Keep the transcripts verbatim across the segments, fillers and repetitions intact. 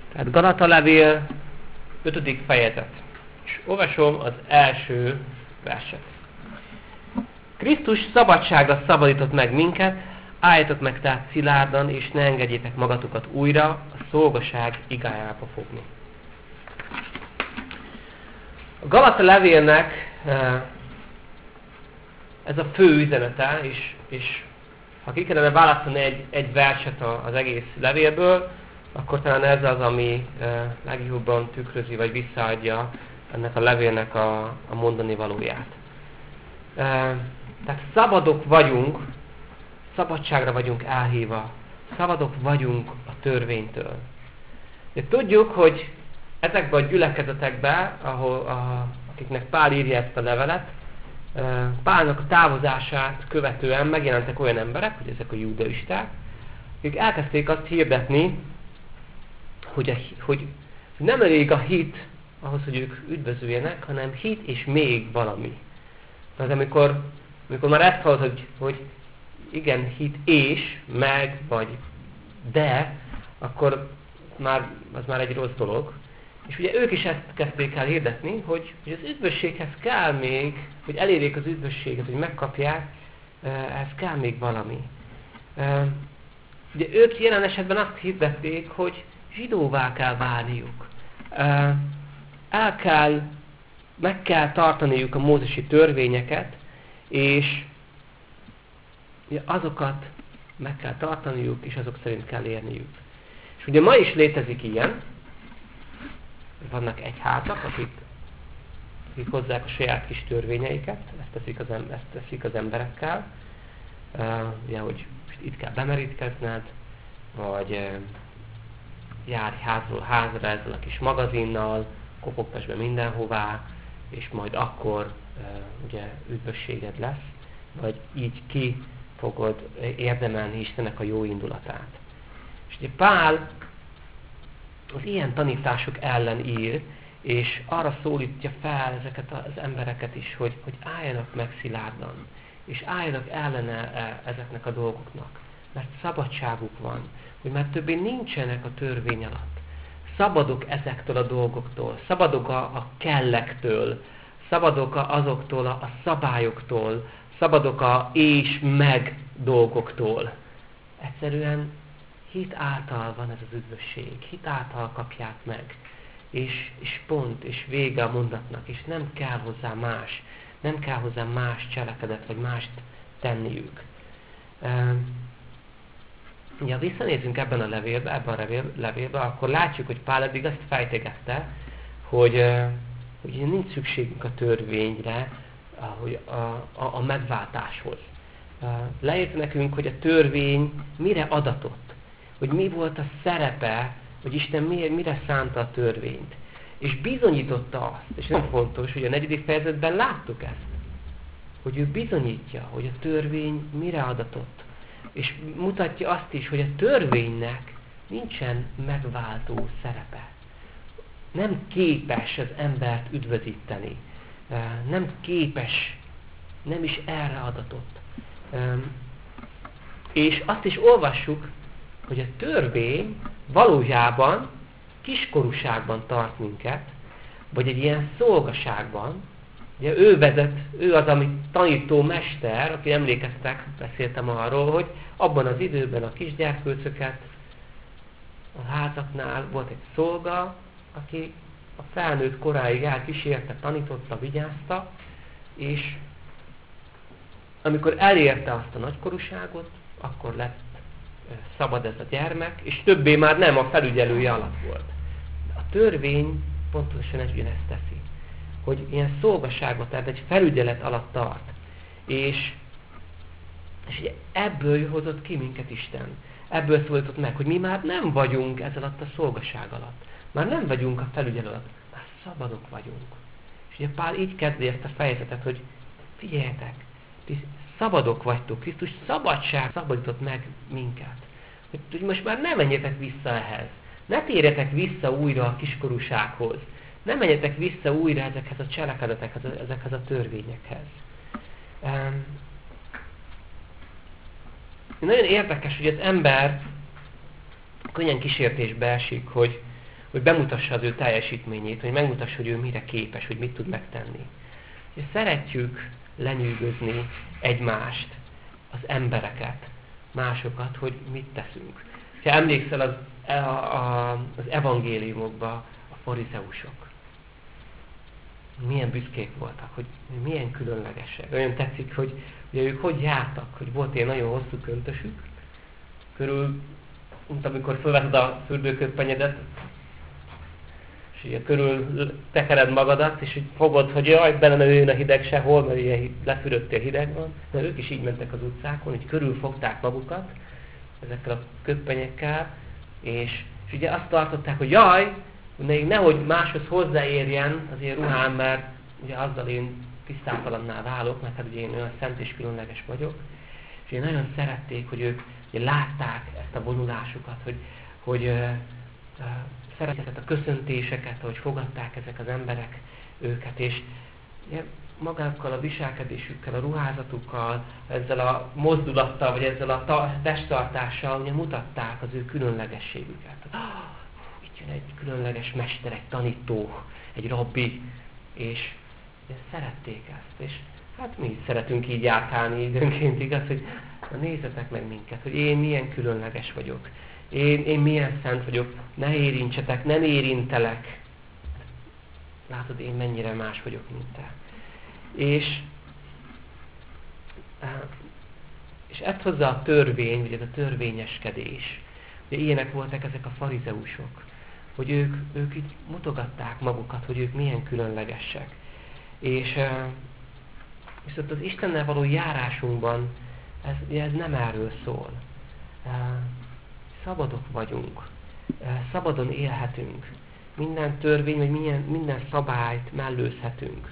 Tehát Galata levél, ötödik fejezet. És olvasom az első verset. Krisztus szabadságra szabadított meg minket, álljatok meg tehát szilárdan, és ne engedjétek magatokat újra a szolgaság igájába fogni. A Galata levélnek ez a fő üzenete, és, és ha ki kellene választani egy, egy verset az egész levélből, akkor talán ez az, ami legjobban tükrözi, vagy visszaadja ennek a levélnek a, a mondani valóját. Tehát szabadok vagyunk, szabadságra vagyunk elhívva, szabadok vagyunk a törvénytől. De tudjuk, hogy ezekben a gyülekezetekben, ahol, a, akiknek Pál írja ezt a levelet, Pálnak a távozását követően megjelentek olyan emberek, hogy ezek a judaisták, akik elkezdték azt hirdetni, hogy, a, hogy nem elég a hit ahhoz, hogy ők üdvözüljenek, hanem hit és még valami. Tehát amikor, amikor már ezt hallod, hogy, hogy igen, hit és, meg, vagy de, akkor már, az már egy rossz dolog. És ugye ők is ezt kezdték el hirdetni, hogy, hogy az üdvösséghez kell még, hogy elérjék az üdvösséget, hogy megkapják, ehhez kell még valami. Ugye ők jelen esetben azt hirdették, hogy zsidóvá kell válniuk. El kell, meg kell tartaniuk a mózesi törvényeket, és azokat meg kell tartaniuk, és azok szerint kell érniük. És ugye ma is létezik ilyen, vannak egyházak, akik, akik hozzák a saját kis törvényeiket, ezt teszik az, ezt teszik az emberekkel, uh, ugye, hogy itt kell bemerítkezned, vagy uh, járj házról házra ezzel a kis magazinnal, kopogtass be mindenhová, és majd akkor uh, ugye üdvösséged lesz, vagy így ki fogod érdemelni Istennek a jó indulatát. És ugye Pál az ilyen tanítások ellen ír, és arra szólítja fel ezeket az embereket is, hogy, hogy álljanak meg szilárdan, és álljanak ellene ezeknek a dolgoknak, mert szabadságuk van, hogy már többé nincsenek a törvény alatt. Szabadok ezektől a dolgoktól, szabadok a, a kellektől, szabadok a, azoktól a, a szabályoktól, szabadok a és meg dolgoktól. Egyszerűen hit által van ez az üdvösség, hit által kapják meg, és, és pont, és vége a mondatnak, és nem kell hozzá más, nem kell hozzá más cselekedet, vagy mást tenniük. Uh, ja, visszanézzünk ebben a levélbe, ebben a levél, levélbe, akkor látjuk, hogy Pál eddig azt fejtegette, hogy, uh, hogy nincs szükségünk a törvényre, uh, a, a, a megváltáshoz. Uh, leírt nekünk, hogy a törvény mire adatott, hogy mi volt a szerepe, hogy Isten mire szánta a törvényt. És bizonyította azt, és nem fontos, hogy a negyedik fejezetben láttuk ezt, hogy ő bizonyítja, hogy a törvény mire adatott. És mutatja azt is, hogy a törvénynek nincsen megváltó szerepe. Nem képes az embert üdvözíteni. Nem képes, nem is erre adatott. És azt is olvassuk, hogy a törvény valójában kiskorúságban tart minket, vagy egy ilyen szolgaságban. Ugye ő vezet, ő az, ami tanító mester, aki emlékeztek, beszéltem arról, hogy abban az időben a kisgyerkőcöket a házaknál volt egy szolga, aki a felnőtt koráig elkísérte, tanította, vigyázta, és amikor elérte azt a nagykorúságot, akkor lett szabad ez a gyermek, és többé már nem a felügyelője alatt volt. A törvény pontosan ez ugyanezt teszi, hogy ilyen szolgaságban, tehát egy felügyelet alatt tart. És, és ugye ebből hozott ki minket Isten. Ebből szólított meg, hogy mi már nem vagyunk ez alatt a szolgaság alatt. Már nem vagyunk a felügyelet alatt, már szabadok vagyunk. És ugye Pál így kezdi ezt a fejezetet, hogy figyeljetek, ti szabadok vagytok, Krisztus szabadság szabadított meg minket. Hogy, hogy most már ne menjetek vissza ehhez. Ne térjetek vissza újra a kiskorúsághoz. Ne menjetek vissza újra ezekhez a cselekedetekhez, ezekhez a törvényekhez. Um, nagyon érdekes, hogy az ember könnyen kísértésbe esik, hogy, hogy bemutassa az ő teljesítményét, hogy megmutassa, hogy ő mire képes, hogy mit tud megtenni. És szeretjük lenyűgözni egymást, az embereket, másokat, hogy mit teszünk. Ha emlékszel az, a, a, az evangéliumokba a farizeusok, milyen büszkék voltak, hogy milyen különlegesek. Olyan tetszik, hogy ugye ők hogy jártak, hogy volt ilyen nagyon hosszú köntösük, körül, mint amikor felveszed a fürdőköppenyedet, és ugye körül tekered magadat, és így fogod, hogy jaj, benne ne jöjjön a hideg sehol, mert ilyen lefürödtél hideg van. De ők is így mentek az utcákon, így körül fogták magukat ezekkel a köppenyekkel, és, és ugye azt tartották, hogy jaj, még nehogy máshoz hozzáérjen az én ruhám, mert ugye azzal én tisztátalanná válok, mert hát ugye én olyan szent és különleges vagyok. És ugye nagyon szerették, hogy ők ugye látták ezt a vonulásukat, hogy, hogy uh, uh, szerették a köszöntéseket, hogy fogadták ezek az emberek őket, és ugye, magákkal, a viselkedésükkel, a ruházatukkal, ezzel a mozdulattal, vagy ezzel a ta- testtartással ugye mutatták az ő különlegességüket. Oh, itt jön egy különleges mester, egy tanító, egy rabbi, és ugye, szerették ezt. És hát mi is szeretünk így járkálni időnként, igaz, hogy na, nézzetek meg minket, hogy én milyen különleges vagyok. Én, én milyen szent vagyok, ne érintsetek, nem érintelek. Látod, én mennyire más vagyok, mint te. És, és ezt hozza a törvény, vagy ez a törvényeskedés. Ugye ilyenek voltak ezek a farizeusok, hogy ők, ők így mutogatták magukat, hogy ők milyen különlegesek. És viszont az Istennel való járásunkban ez, ez nem erről szól. Szabadok vagyunk, szabadon élhetünk, minden törvény, vagy minden, minden szabályt mellőzhetünk.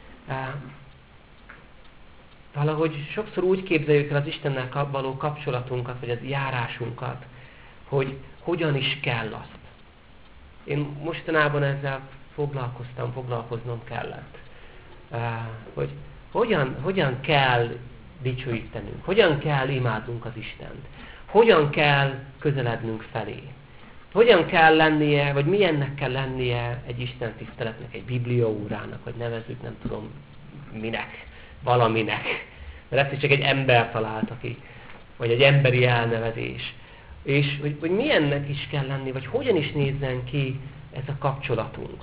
Valahogy sokszor úgy képzeljük el az Istennel való kapcsolatunkat, vagy az járásunkat, hogy hogyan is kell azt. Én mostanában ezzel foglalkoztam, foglalkoznom kellett. Hogy hogyan, hogyan kell dicsőítenünk, hogyan kell imádnunk az Istent, hogyan kell közelednünk felé. Hogyan kell lennie, vagy milyennek kell lennie egy Isten tiszteletnek, egy bibliaórának, vagy nevezzük, nem tudom minek, valaminek. Mert ezt is csak egy ember találta ki, vagy egy emberi elnevezés. És hogy, hogy milyennek is kell lenni, vagy hogyan is nézzen ki ez a kapcsolatunk.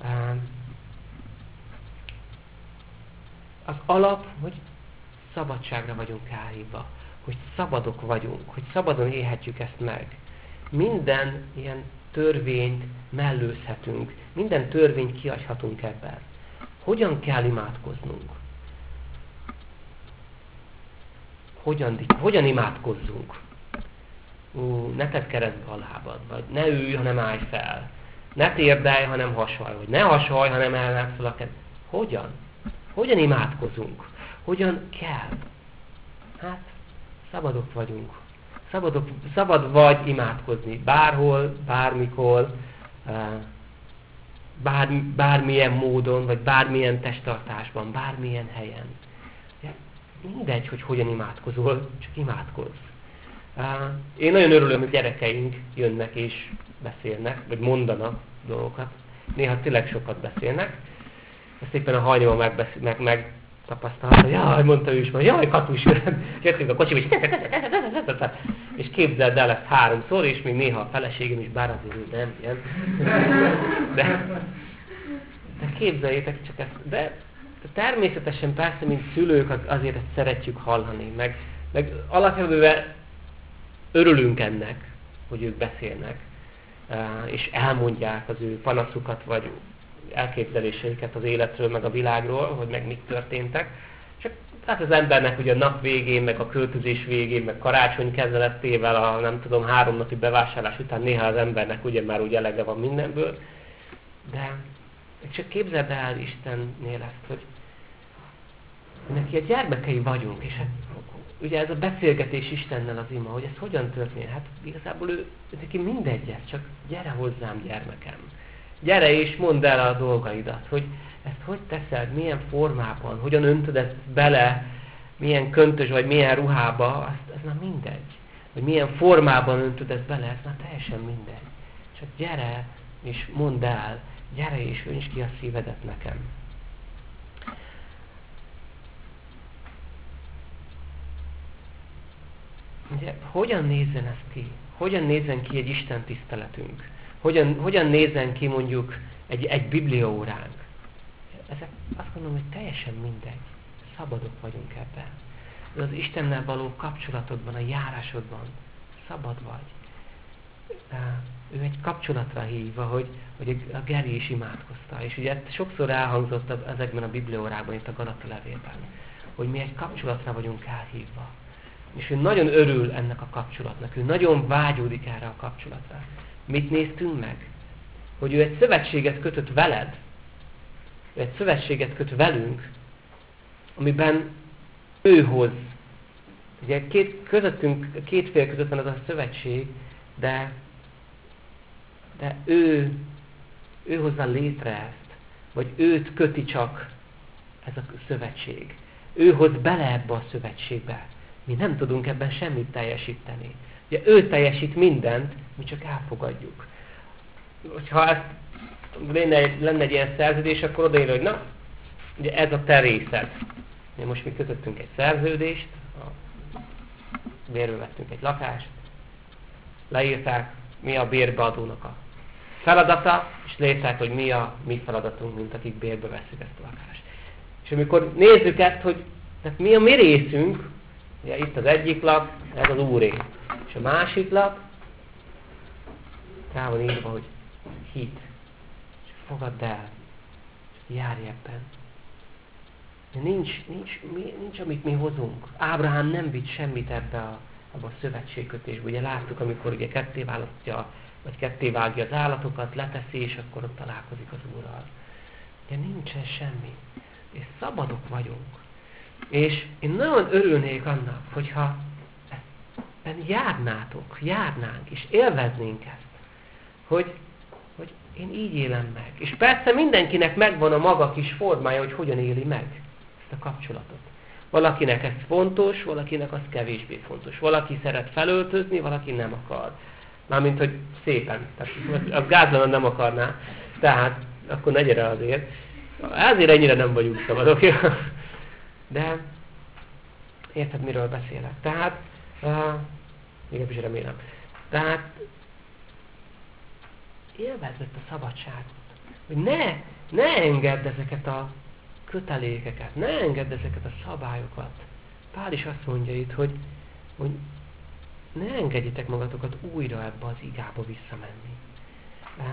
Az alap, hogy szabadságra vagyunk elhívva, hogy szabadok vagyunk, hogy szabadon élhetjük ezt meg. Minden ilyen törvényt mellőzhetünk, minden törvényt kiadhatunk ebben. Hogyan kell imádkoznunk? Hogyan, hogyan imádkozzunk? Ú, ne tedd keresztbe a lábad, vagy ne ülj, hanem állj fel. Ne térdelj, hanem hasalj, vagy ne hasalj, hanem elmeld fel a kezed. Hogyan? Hogyan imádkozunk? Hogyan kell? Hát, szabadok vagyunk. Szabadok, szabad vagy imádkozni. Bárhol, bármikor, bár, bármilyen módon, vagy bármilyen testtartásban, bármilyen helyen. Mindegy, hogy hogyan imádkozol, csak imádkozz. Én nagyon örülöm, hogy gyerekeink jönnek és beszélnek, vagy mondanak dolgokat. Néha tényleg sokat beszélnek. Ezt éppen a hajnalban megbesz, meg, meg tapasztalta, jaj, mondta ő is, hogy jaj, Katus, jöttünk a kocsiba, és, és képzeld el ezt háromszor, és még néha a feleségem is, bár azért nem ilyen. De, de képzeljétek csak ezt. De természetesen persze, mint szülők azért ezt szeretjük hallani, meg, meg alapvetően örülünk ennek, hogy ők beszélnek, és elmondják az ő panaszukat, vagy elképzeléseiket az életről, meg a világról, hogy meg mik történtek. Csak hát az embernek ugye a nap végén, meg a költözés végén, meg karácsony kezelettével, a nem tudom, három napi bevásárlás után néha az embernek ugye már úgy elege van mindenből. De csak képzeld el Istennél ezt, hogy neki a gyermekei vagyunk, és hát ugye ez a beszélgetés Istennel az ima, hogy ez hogyan történik. Hát igazából ő, neki mindegy ez, csak gyere hozzám, gyermekem. Gyere és mondd el a dolgaidat, hogy ezt hogy teszed, milyen formában, hogyan öntöd ezt bele, milyen köntös vagy milyen ruhába, azt, ez már mindegy. Hogy milyen formában öntöd ezt bele, ez már teljesen mindegy. Csak gyere, és mondd el, gyere és öntsd ki a szívedet nekem. Ugye, hogyan nézzen ez ki? Hogyan nézzen ki egy Isten tiszteletünk? Hogyan, hogyan nézzen ki mondjuk egy, egy bibliaóránk? Ezek azt gondolom, hogy teljesen mindegy. Szabadok vagyunk ebben. De az Istennel való kapcsolatodban, a járásodban szabad vagy. Ő egy kapcsolatra hívva, hogy, hogy a Geri is imádkozta. És ugye sokszor elhangzott ezekben a bibliaórákban, itt a Galata levélben, hogy mi egy kapcsolatra vagyunk elhívva. És ő nagyon örül ennek a kapcsolatnak. Ő nagyon vágyódik erre a kapcsolatra. Mit néztünk meg? Hogy ő egy szövetséget kötött veled, ő egy szövetséget köt velünk, amiben ő hoz. Ugye két, közöttünk, két fél között van az a szövetség, de, de ő, ő hozza létre ezt, vagy őt köti csak ez a szövetség. Ő hoz bele ebbe a szövetségbe. Mi nem tudunk ebben semmit teljesíteni. Ugye ő teljesít mindent, mi csak elfogadjuk. Ha ezt lenne egy, lenne egy ilyen szerződés, akkor odaírja, hogy na, ugye ez a te részed. Ugye most mi kötöttünk egy szerződést, a bérbe vettünk egy lakást, leírták, mi a bérbeadónak a feladata, és leírták, hogy mi a mi feladatunk, mint akik bérbe veszük ezt a lakást. És amikor nézzük ezt, hogy tehát mi a mi részünk, ugye itt az egyik lap, ez az Úré. És a másik lap, rá van írva, hogy hit. És fogadd el. És járj ebben. De nincs, nincs, nincs, amit mi hozunk. Ábrahám nem vitt semmit ebbe a, abba a szövetségkötésbe. Ugye láttuk, amikor ugye ketté választja, vagy ketté vágja az állatokat, leteszi, és akkor ott találkozik az Úrral. Ugye nincsen semmi. És szabadok vagyunk. És én nagyon örülnék annak, hogyha ebben járnátok, járnánk, és élveznénk ezt, hogy, hogy én így élem meg. És persze mindenkinek megvan a maga kis formája, hogy hogyan éli meg ezt a kapcsolatot. Valakinek ez fontos, valakinek az kevésbé fontos. Valaki szeret felöltözni, valaki nem akar. Mármint, hogy szépen. Tehát a gázlanon nem akarná. Tehát akkor ne gyere azért. Ezért ennyire nem vagyunk szabadok. De érted, miről beszélek. Tehát, uh, még is remélem. Tehát élvezd a szabadságot. Hogy ne, ne engedd ezeket a kötelékeket, ne engedd ezeket a szabályokat. Pál is azt mondja itt, hogy, hogy ne engedjétek magatokat újra ebbe az igába visszamenni. Uh,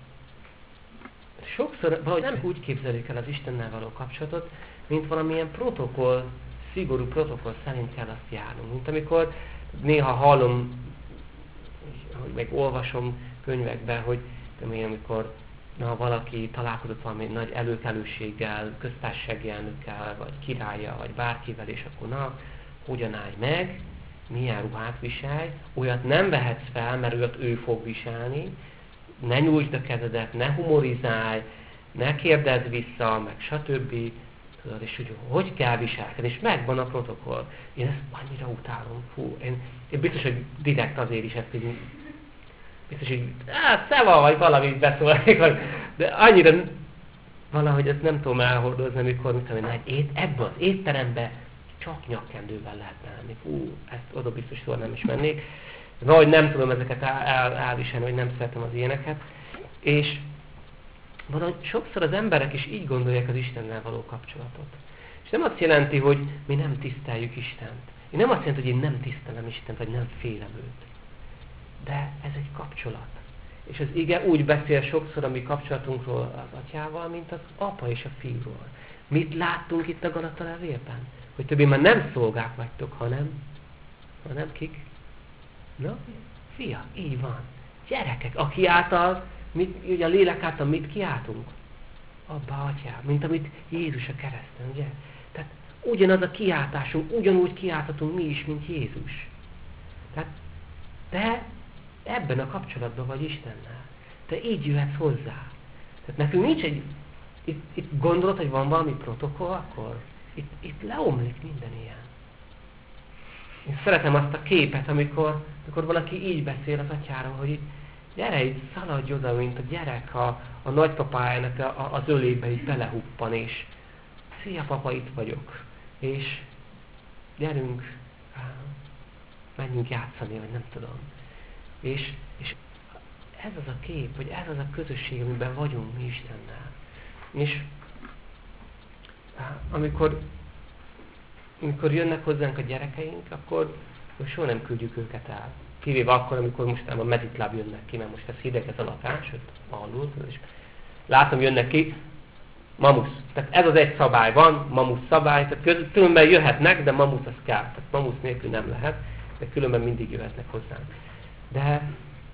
sokszor valahogy nem úgy képzelik el az Istennel való kapcsolatot, mint valamilyen protokoll, szigorú protokoll szerint kell azt járnunk. Mint amikor néha hallom, hogy meg olvasom könyvekben, hogy én, amikor na, valaki találkozott valami nagy előkelőséggel, köztársasági elnökkel, vagy királlyal, vagy bárkivel, és akkor na, hogyan állj meg, milyen ruhát viselj, olyat nem vehetsz fel, mert olyat ő fog viselni, ne nyújtsd a kezedet, ne humorizálj, ne kérdezz vissza, meg stb. Tudod, és hogy hogy kell viselkedni, és megvan a protokoll. Én ezt annyira utálom. Fú, én, én biztos, hogy direkt azért is ezt így, biztos, hogy hát szeva, vagy valamit beszólnék, de annyira valahogy ezt nem tudom elhordozni, amikor mit tudom én, egy ét, ebben az étteremben csak nyakkendővel lehetne lenni. Fú, ezt oda biztos, hogy nem is mennék. Vagy nem tudom ezeket el, el, elviselni, hogy nem szeretem az ilyeneket. És valahogy sokszor az emberek is így gondolják az Istennel való kapcsolatot. És nem azt jelenti, hogy mi nem tiszteljük Istent. Én nem azt jelenti, hogy én nem tisztelem Istent, vagy nem félem őt. De ez egy kapcsolat. És az ige úgy beszél sokszor a mi kapcsolatunkról az atyával, mint az apa és a fiúról. Mit láttunk itt a Galata levélben? Hogy többé már nem szolgák vagytok, hanem, hanem kik? Na, fia, így van. Gyerekek, aki által, mit, ugye a lélek által mit kiáltunk? Abba, atyám, mint amit Jézus a kereszten, ugye? Tehát ugyanaz a kiáltásunk, ugyanúgy kiáltatunk mi is, mint Jézus. Tehát te ebben a kapcsolatban vagy Istennel. Te így jöhetsz hozzá. Tehát nekünk nincs egy, itt, itt gondolod, hogy van valami protokoll, akkor itt, itt leomlik minden ilyen. Én szeretem azt a képet, amikor, amikor valaki így beszél az atyáról, hogy gyere így, szaladj oda, mint a gyerek a, a nagypapájának a, a, az ölébe így belehuppan, és szia papa, itt vagyok. És gyerünk, menjünk játszani, vagy nem tudom. És, és ez az a kép, vagy ez az a közösség, amiben vagyunk mi Istennel. És amikor, amikor jönnek hozzánk a gyerekeink, akkor soha nem küldjük őket el. Kivéve akkor, amikor mostában meditláb jönnek ki, mert most ez hideg, ez a lakás, ott alul, és látom, jönnek ki, mamusz. Tehát ez az egy szabály van, mamusz szabály, tehát különben jöhetnek, de mamusz az kell. Tehát mamusz nélkül nem lehet, de különben mindig jöhetnek hozzánk. De,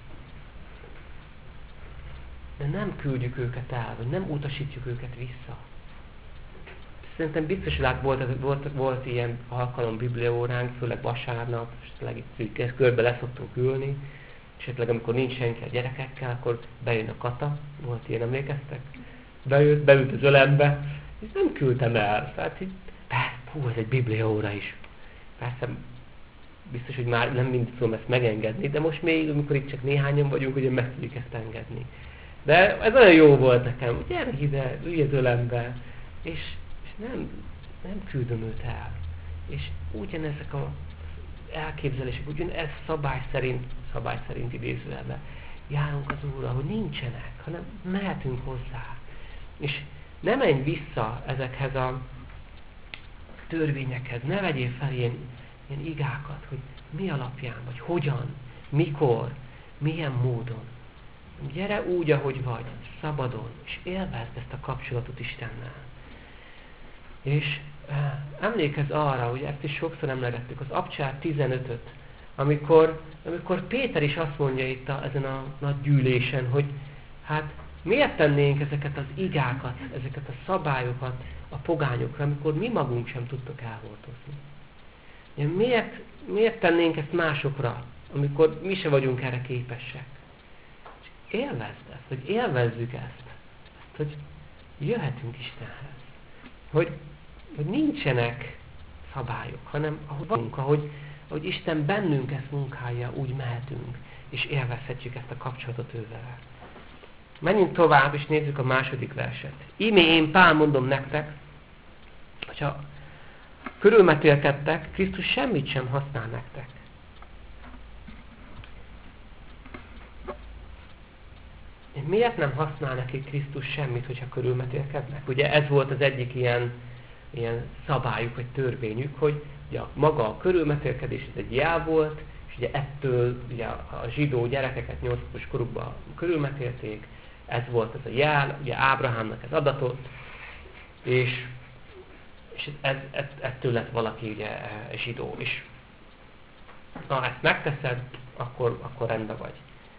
de nem küldjük őket el, vagy nem utasítjuk őket vissza. Szerintem biztos, hogy lát, volt, volt, volt ilyen alkalom bibliaóránk, főleg vasárnap, esetleg itt körbe leszoktunk ülni, és esetleg amikor nincs senki a gyerekekkel, akkor bejön a Kata, volt ilyen, emlékeztek? Bejött, beült az ölembe, és nem küldtem el. Tehát így, persze, hú, ez egy bibliaóra is. Persze, biztos, hogy már nem mindig tudom ezt megengedni, de most még, amikor itt csak néhányan vagyunk, ugye meg tudjuk ezt engedni. De ez olyan jó volt nekem, gyere ide, ülj az ölembe, és, és nem, nem küldöm őt el. És ugyanezek az elképzelések, ugyanez szabály szerint, szabály szerint idézőjelben járunk az Úrra, hogy nincsenek, hanem mehetünk hozzá. És ne menj vissza ezekhez a törvényekhez, ne vegyél fel ilyen, ilyen igákat, hogy mi alapján, vagy hogyan, mikor, milyen módon. Gyere úgy, ahogy vagy, szabadon, és élvezd ezt a kapcsolatot Istennel. És eh, emlékezz arra, hogy ezt is sokszor emlegettük, az Abcsár tizenötöt, amikor, amikor Péter is azt mondja itt a, ezen a nagy gyűlésen, hogy hát miért tennénk ezeket az igákat, ezeket a szabályokat a pogányokra, amikor mi magunk sem tudtok elhordozni. Miért, miért tennénk ezt másokra, amikor mi se vagyunk erre képesek? És élvezd ezt, hogy élvezzük ezt, ezt hogy jöhetünk Istenhez. Hogy, hogy nincsenek szabályok, hanem ahogy vagyunk, ahogy, ahogy Isten bennünk ezt munkálja, úgy mehetünk, és élvezhetjük ezt a kapcsolatot ővel. Menjünk tovább, és nézzük a második verset. Íme én Pál mondom nektek, hogyha körülmetélkedtek, Krisztus semmit sem használ nektek. Miért nem használ nekik Krisztus semmit, hogyha körülmetélkednek? Ugye ez volt az egyik ilyen, ilyen szabályuk, vagy törvényük, hogy ugye maga a körülmetélkedés ez egy jel volt, és ugye ettől ugye a zsidó gyerekeket nyolc napos korukban körülmetélték, ez volt ez a jel, ugye Ábrahámnak ez adatott, és, és ez, ez, ettől lett valaki ugye zsidó. És ha ezt megteszed, akkor, akkor rendben vagy.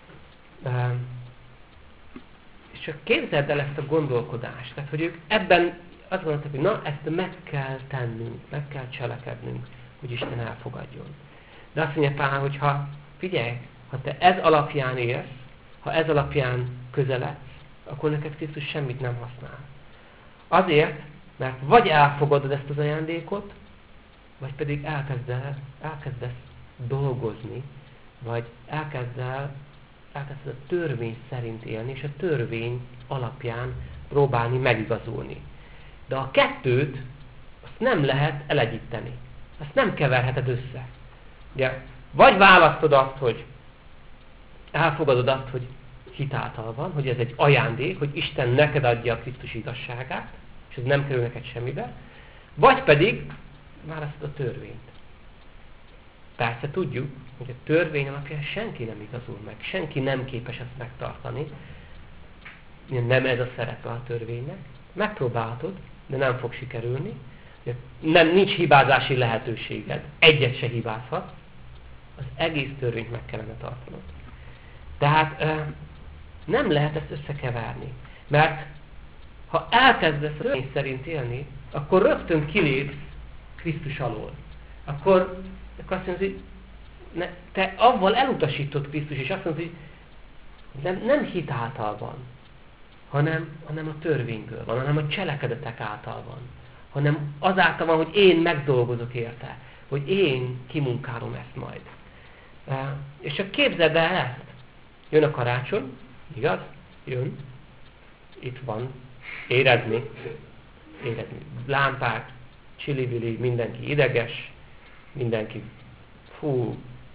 És csak képzeld el ezt a gondolkodást, tehát hogy ők ebben azt gondolták, hogy na, ezt meg kell tennünk, meg kell cselekednünk, hogy Isten elfogadjon. De azt mondja Pál, hogy ha, figyelj, ha te ez alapján élsz, ha ez alapján közeledsz, akkor neked Krisztus semmit nem használ. Azért, mert vagy elfogadod ezt az ajándékot, vagy pedig elkezdesz, elkezdesz dolgozni, vagy elkezdel, elkezdesz a törvény szerint élni, és a törvény alapján próbálni megigazulni. De a kettőt azt nem lehet elegyíteni. Azt nem keverheted össze. Ugye, vagy választod azt, hogy elfogadod azt, hogy hitáltal van, hogy ez egy ajándék, hogy Isten neked adja a Krisztus igazságát, és ez nem kerül neked semmibe, vagy pedig választod a törvényt. Persze tudjuk, hogy a törvény alapján senki nem igazul meg, senki nem képes ezt megtartani. Nem ez a szerepe a törvénynek. Megpróbáltod, de nem fog sikerülni. Nem, nincs hibázási lehetőséged. Egyet se hibázhat. Az egész törvényt meg kellene tartanod. Tehát nem lehet ezt összekeverni. Mert ha elkezdesz a törvény szerint élni, akkor rögtön kilépsz Krisztus alól. Akkor, akkor azt mondod, hogy ne, te avval elutasítod Krisztus, és azt mondod, hogy nem, nem hit által van, hanem, hanem a törvényből van, hanem a cselekedetek által van. Hanem azáltal van, hogy én megdolgozok érte, hogy én kimunkálom ezt majd. És csak képzeld el ezt, Jön a karácsony, igaz? Jön. Itt van. Érezni. Érezni. Lámpák, csili-vili, mindenki ideges, mindenki, fú,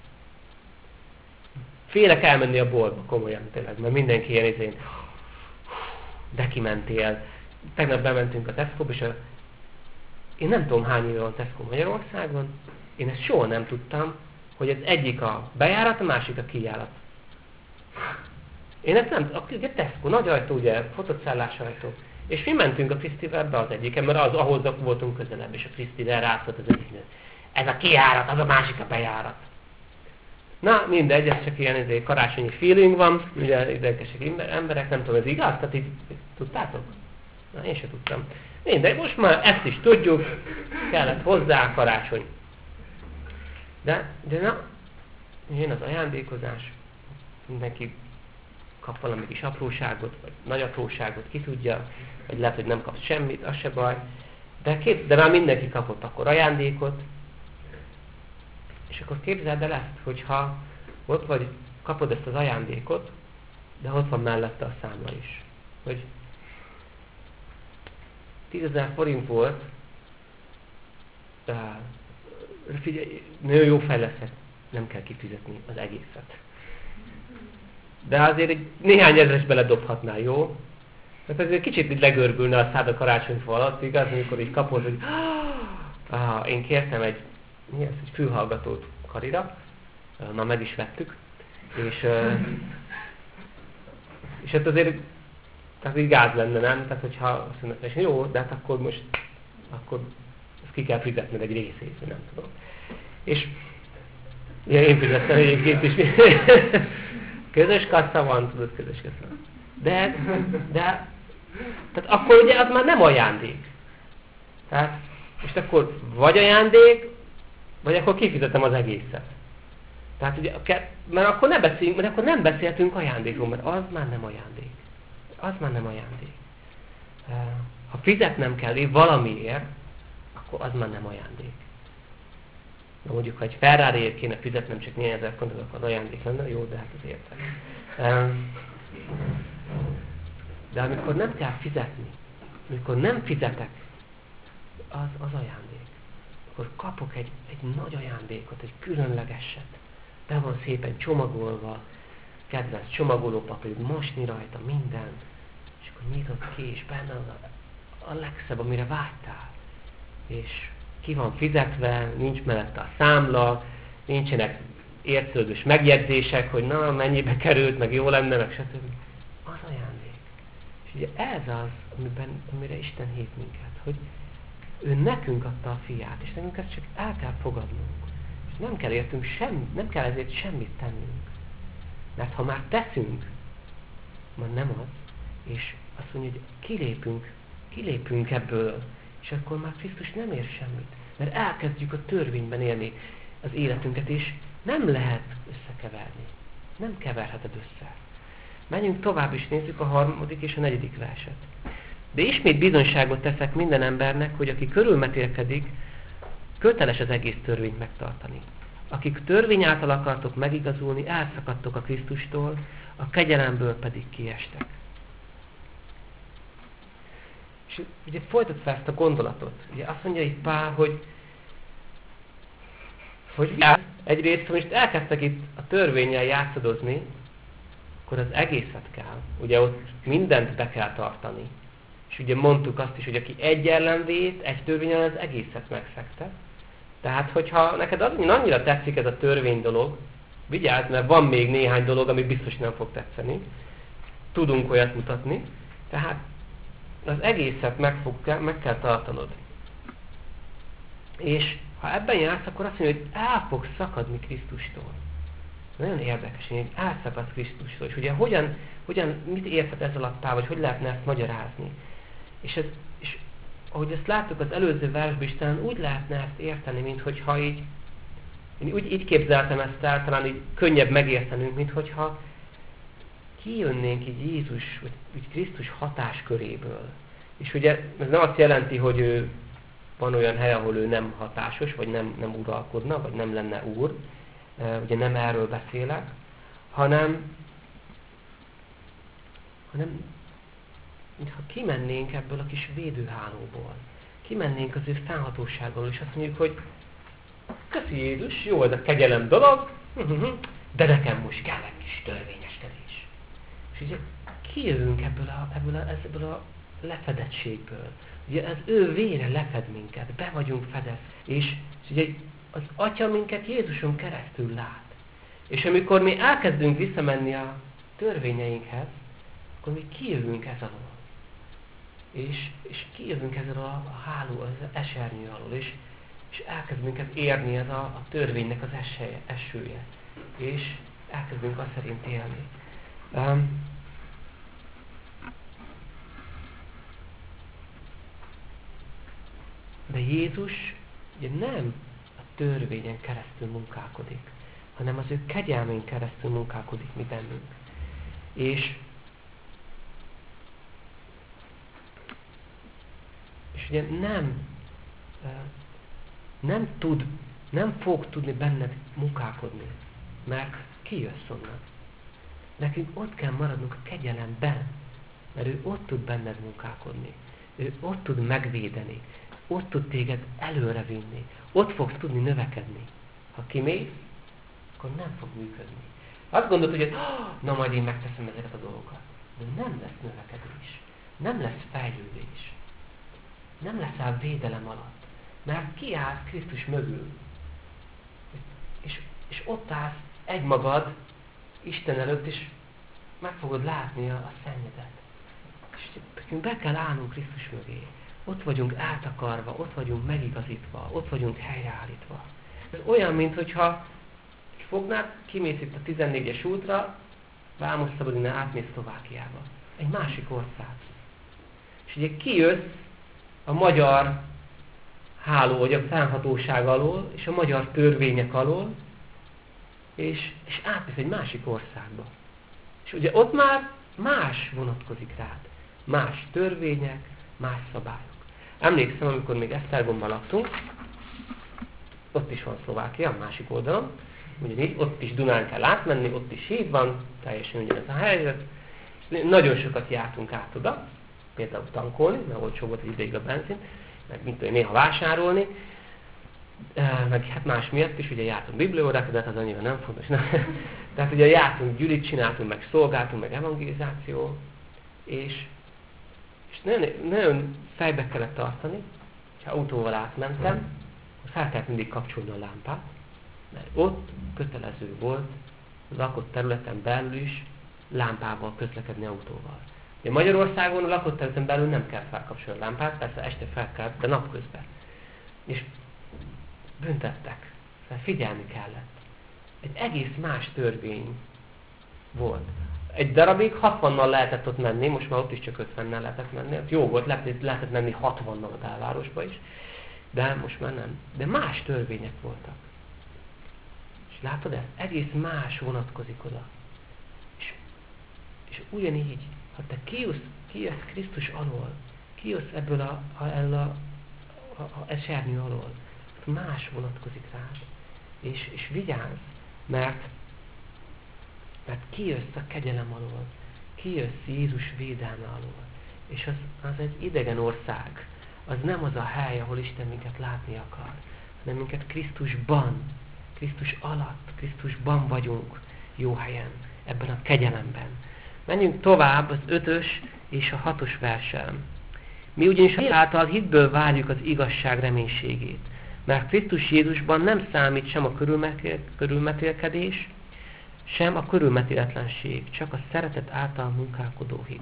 félek elmenni a boltba, komolyan tényleg, mert mindenki ilyen izén, de kimentél. Tegnap bementünk a Tesco-ba, és a, én nem tudom hány éve van Tesco Magyarországon, én ezt soha nem tudtam, hogy az egyik a bejárat, a másik a kijárat. Én ezt nem, a, a Tesco, nagy ajtó, ugye, fotocellás ajtó. És mi mentünk a Krisztivel be az egyiken, mert az, ahhoz voltunk közelebb, és a Krisztivel rászólt az egyiknek. Ez a kijárat, az a másik a bejárat. Na, mindegy, ez csak ilyen ezért karácsonyi feeling van, ugye idegesek emberek, nem tudom, ez igaz? Tehát így, tudtátok? Na, én sem tudtam. Mindegy, most már ezt is tudjuk, kellett hozzá karácsony. De, de na, jön az ajándékozás, mindenki kap valami kis apróságot, vagy nagy apróságot, ki tudja, vagy lehet, hogy nem kap semmit, az se baj. De, kép, de már mindenki kapott akkor ajándékot, és akkor képzeld el ezt, hogyha ott vagy, kapod ezt az ajándékot, de ott van mellette a számla is. Hogy tízezer forint volt, de figyelj, nagyon jó fejlesztett, nem kell kifizetni az egészet. De azért egy néhány ezres beledobhatnál, jó? Mert azért kicsit így legörbülne a szád a karácsonyfa alatt, igaz, amikor így kapod, hogy ah, én kértem egy, mi ez, egy fülhallgatót Karira, na meg is vettük, és, és hát azért tehát így gáz lenne, nem? Tehát hogyha azt mondod, hogy jó, de hát akkor most, akkor ezt ki kell fizetned egy részét, nem tudom. És ja, én fizettem egyébként is. Közös kassa van, tudod, közös kassa. De, de, tehát akkor ugye az már nem ajándék. Tehát, és akkor vagy ajándék, vagy akkor kifizetem az egészet. Tehát ugye, mert akkor, ne beszéljünk, mert akkor nem beszéltünk ajándékról, mert az már nem ajándék. Az már nem ajándék. Ha fizetnem kell valamiért, akkor az már nem ajándék. Na mondjuk, ha egy Ferrariért kéne fizetnem csak négy ezer forintot, akkor az ajándék lenne, jó, de hát az értem. De amikor nem kell fizetni, amikor nem fizetek, az, az ajándék. Akkor kapok egy, egy nagy ajándékot, egy különlegeset. Be van szépen csomagolva, kedvenc csomagolópapír, mosni rajta mindent, és akkor nyitod ki, és benne az a, a legszebb, amire vágytál. És ki van fizetve, nincs mellette a számla, nincsenek értsződős megjegyzések, hogy na, mennyibe került, meg jó lenne, meg stb. Az ajándék. És ugye ez az, amiben, amire Isten hív minket, hogy ő nekünk adta a fiát, és nekünk ezt csak el kell fogadnunk. És nem kell értünk semmi, nem kell ezért semmit tennünk. Mert ha már teszünk, már nem az, és azt mondja, hogy kilépünk, kilépünk ebből, és akkor már Krisztus nem ér semmit. Mert elkezdjük a törvényben élni az életünket, és nem lehet összekeverni. Nem keverheted össze. Menjünk tovább, és nézzük a harmadik és a negyedik verset. De ismét bizonyságot teszek minden embernek, hogy aki körülmetélkedik, köteles az egész törvényt megtartani. Akik törvény által akartok megigazulni, elszakadtok a Krisztustól, a kegyelemből pedig kiestek. És ugye folytatva ezt a gondolatot. Ugye azt mondja itt Pál, hogy hogy egyrészt, ha most elkezdtek itt a törvénnyel játszadozni, akkor az egészet kell. Ugye ott mindent be kell tartani. És ugye mondtuk azt is, hogy aki egy ellenvét, egy törvényen az egészet megszegte. Tehát, hogyha neked annyira tetszik ez a törvény dolog, vigyázz, mert van még néhány dolog, ami biztos nem fog tetszeni. Tudunk olyat mutatni. Tehát az egészet meg, fog, meg kell tartanod. És ha ebben jársz, akkor azt mondja, hogy el fog szakadni Krisztustól. Nagyon érdekes, hogy elszakad Krisztustól. És ugye hogyan, hogyan mit érthet ez alatt Pál, vagy hogy lehetne ezt magyarázni? És, ez, és ahogy ezt láttuk az előző versben is, talán úgy lehetne ezt érteni, mint hogyha így, én úgy így képzeltem ezt el, talán így könnyebb megértenünk, mint hogyha kijönnénk így Jézus, vagy úgy Krisztus hatásköréből. És ugye ez nem azt jelenti, hogy ő van olyan hely, ahol ő nem hatásos, vagy nem, nem uralkodna, vagy nem lenne úr. Ugye nem erről beszélek, hanem hanem mintha kimennénk ebből a kis védőhálóból. Kimennénk az ő fennhatóságból, és azt mondjuk, hogy köszi Jézus, jó ez a kegyelem dolog, de nekem most kell egy kis törvényeskedés. És ugye kijövünk ebből a, ebből a, ebből a lefedettségből. Ugye az ő vére lefed minket, be vagyunk fedezve. És, és ugye az Atya minket Jézuson keresztül lát. És amikor mi elkezdünk visszamenni a törvényeinkhez, akkor mi kijövünk ez alól. És, és kijövünk ezzel a, a háló, az esernyő alól, és, és elkezd minket érni ez a, a törvénynek az esője, esője. És elkezdünk azt szerint élni. Um, de Jézus ugye nem a törvényen keresztül munkálkodik, hanem az ő kegyelmén keresztül munkálkodik mi bennünk. És, és ugye nem, nem tud, nem fog tudni benned munkálkodni, mert kijössz onnan. Nekünk ott kell maradnunk a kegyelemben, mert ő ott tud benned munkálkodni. Ő ott tud megvédeni, ott tud téged előre vinni, ott fogsz tudni növekedni. Ha kimész, akkor nem fog működni. Azt gondolod, hogy oh, na majd én megteszem ezeket a dolgokat. De nem lesz növekedés. Nem lesz fejlődés. Nem leszel védelem alatt. Mert kiállsz Krisztus mögül. És, és ott állsz egymagad Isten előtt, és meg fogod látni a, a szennyedet. És be kell állnunk Krisztus mögé. Ott vagyunk átakarva, ott vagyunk megigazítva, ott vagyunk helyreállítva. Ez olyan, mintha fognád, kimész itt a tizennégyes útra, Vámos Szabadina átmész Szlovákiába. Egy másik ország. És ugye kijössz a magyar háló, vagy a fennhatóság alól, és a magyar törvények alól, és, és átmész egy másik országba. És ugye ott már más vonatkozik rád. Más törvények, más szabályok. Emlékszem, amikor még Esztergomban laktunk, ott is van Szlovákia, a másik oldalon, ugyanígy, ott is Dunán kell átmenni, ott is híd van, teljesen ugyanez a helyzet. Nagyon sokat jártunk át oda, például tankolni, mert olcsó volt egy ideig a benzin, meg mint tudom, néha vásárolni, meg hát más miatt is, ugye jártunk bibliórákra, de hát az annyira nem fontos. Nem? Tehát ugye jártunk, gyűlit csináltunk, meg szolgáltunk, meg evangelizáció, és, és nagyon, nagyon fejbe kellett tartani, ha autóval átmentem, fel kellett mindig kapcsolni a lámpát, mert ott kötelező volt lakott területen belül is lámpával közlekedni autóval. Ugye Magyarországon a lakott területen belül nem kell felkapcsolni a lámpát, persze este fel kell, de napközben. És büntettek, szóval figyelni kellett. Egy egész más törvény volt. Egy darabig hatvannal lehetett ott menni, most már ott is csak ötvennel lehetett menni. Az jó volt, lehetett menni hatvannal a belvárosba is, de most már nem. De más törvények voltak. És látod ezt? Egész más vonatkozik oda. És, és ugyanígy, ha te kijössz, kijössz Krisztus alól, kijössz ebből a, a, a, a, a esernyő alól, más vonatkozik rád. És, és vigyázz, mert, mert kijössz a kegyelem alól, kijössz Jézus védelme alól. És az, az egy idegen ország. Az nem az a hely, ahol Isten minket látni akar, hanem minket Krisztusban, Krisztus alatt, Krisztusban vagyunk jó helyen, ebben a kegyelemben. Menjünk tovább az ötös és a hatos verssel. Mi ugyanis által hitből várjuk az igazság reménységét, mert Krisztus Jézusban nem számít sem a körülmetélkedés, sem a körülmetéletlenség, csak a szeretet által munkálkodó hit.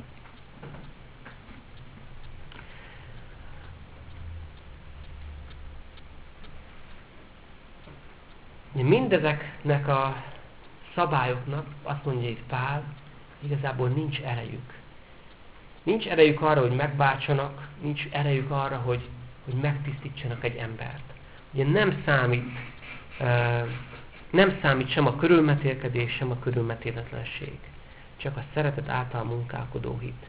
Mindezeknek a szabályoknak, azt mondja itt Pál, igazából nincs erejük. Nincs erejük arra, hogy megváltsanak, nincs erejük arra, hogy, hogy megtisztítsanak egy embert. Ugye nem számít, uh, nem számít sem a körülmetélkedés, sem a körülmetéletlenség. Csak a szeretet által munkálkodó hit.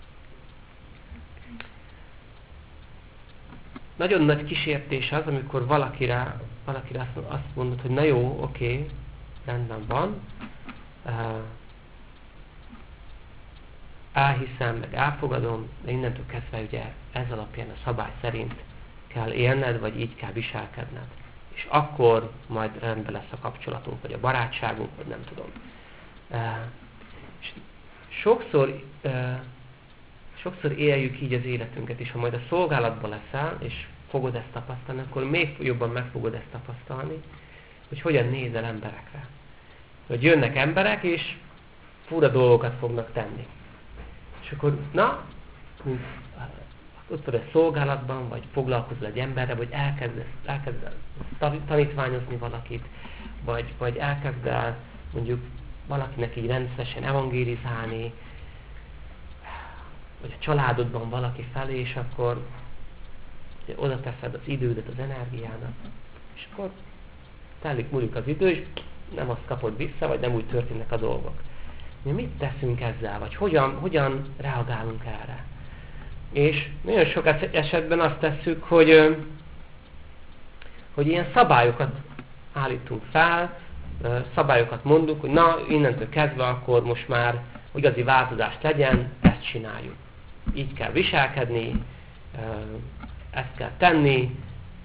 Nagyon nagy kísértés az, amikor valakire, valakire azt mondod, hogy na jó, oké, okay, rendben van, uh, elhiszem, meg elfogadom, de innentől kezdve ugye ez alapján a szabály szerint kell élned, vagy így kell viselkedned. És akkor majd rendben lesz a kapcsolatunk, vagy a barátságunk, vagy nem tudom. E, és sokszor, e, sokszor éljük így az életünket, és ha majd a szolgálatban leszel, és fogod ezt tapasztalni, akkor még jobban meg fogod ezt tapasztalni, hogy hogyan nézel emberekre. Hogy jönnek emberek, és fura dolgokat fognak tenni. És akkor, na, ott vagy a szolgálatban, vagy foglalkozol egy emberre, vagy elkezdesz, elkezdesz tanítványozni valakit, vagy, vagy elkezdel mondjuk valakinek így rendszeresen evangélizálni, vagy a családodban valaki felé, és akkor oda teszed az idődet, az energiádat, és akkor telik múlik az idő, és nem azt kapod vissza, vagy nem úgy történnek a dolgok. Mi mit teszünk ezzel, vagy hogyan, hogyan reagálunk erre? És nagyon sok esetben azt tesszük, hogy, hogy ilyen szabályokat állítunk fel, szabályokat mondunk, hogy na, innentől kezdve akkor most már igazi változást legyen, ezt csináljuk. Így kell viselkedni, ezt kell tenni,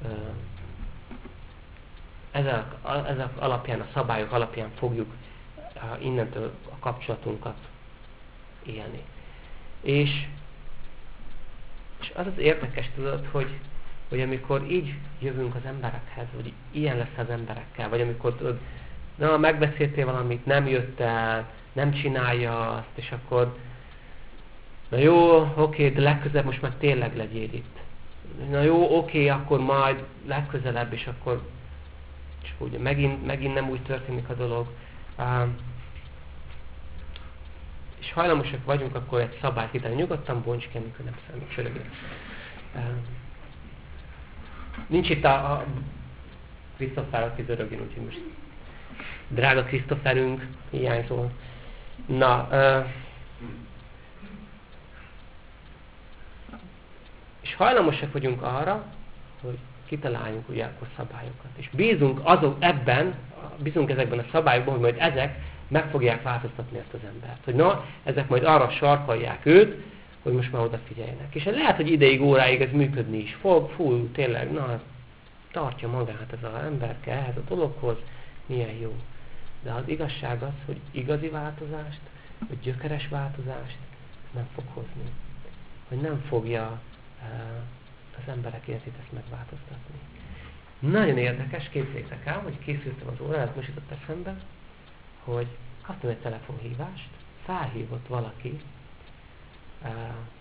ezek, ezek alapján, a szabályok alapján fogjuk innentől a kapcsolatunkat élni. És, és az az érdekes, tudod, hogy, hogy amikor így jövünk az emberekhez, vagy ilyen lesz az emberekkel, vagy amikor tudod, na, megbeszéltél valamit, nem jött el, nem csinálja azt, és akkor na jó, oké, de legközelebb most már tényleg legyél itt. Na jó, oké, akkor majd legközelebb, és akkor és ugye megint, megint nem úgy történik a dolog. Um, és hajlamosak vagyunk, akkor egy szabályt hitelni. Nyugodtan bonts ki, amikor nem számít csörögni. Um, nincs itt a, a Krisztoffer, aki zörögén, úgyhogy most drága Krisztofferünk hiányzol. Na, uh, és hajlamosak vagyunk arra, hogy kitaláljunk ugye akkor szabályokat. És bízunk azok ebben, bízunk ezekben a szabályokban, hogy majd ezek meg fogják változtatni ezt az embert. Hogy na, ezek majd arra sarkalják őt, hogy most már odafigyeljenek. És lehet, hogy ideig, óráig ez működni is fog, fú, tényleg, na, tartja magát ez az emberke ehhez a dologhoz, milyen jó. De az igazság az, hogy igazi változást, vagy gyökeres változást nem fog hozni. Hogy nem fogja az emberek életét ezt megváltoztatni. Nagyon érdekes, képzeljétek el, hogy készültem az órára, ez most jutott eszembe, hogy kaptam egy telefonhívást, felhívott valaki, uh,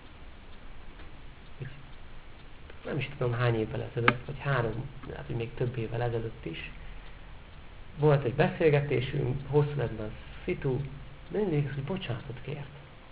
nem is tudom hány évvel ezelőtt, vagy három, hát hogy még több évvel ezelőtt is. Volt egy beszélgetésünk, hosszú lett a szitu, mindig az, hogy bocsánatot kért.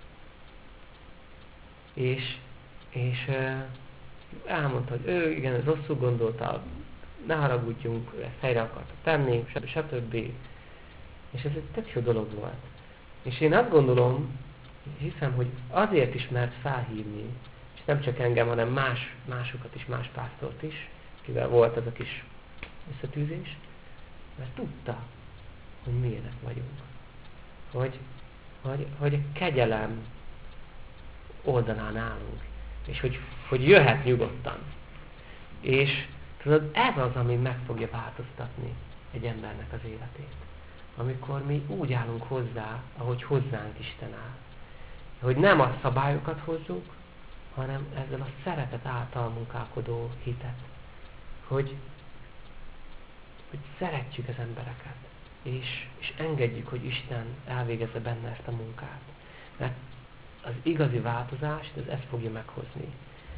És, és uh, elmondta, hogy ő igen, rosszul gondolta, ne haragudjunk, ezt helyre akarta tenni, stb. stb. És ez egy tök jó dolog volt. És én azt gondolom, hiszem, hogy azért is mert felhívni, és nem csak engem, hanem más, másokat is, más pásztort is, kivel volt ez a kis összetűzés, mert tudta, hogy milyenek vagyunk. Hogy, hogy, hogy a kegyelem oldalán állunk. És hogy, hogy jöhet nyugodtan. És tudod, ez az, ami meg fogja változtatni egy embernek az életét. Amikor mi úgy állunk hozzá, ahogy hozzánk Isten áll. Hogy nem a szabályokat hozzuk, hanem ezzel a szeretet által munkálkodó hitet. Hogy, hogy szeretjük az embereket. És, és engedjük, hogy Isten elvégezze benne ezt a munkát. Mert az igazi változást, ez ezt fogja meghozni.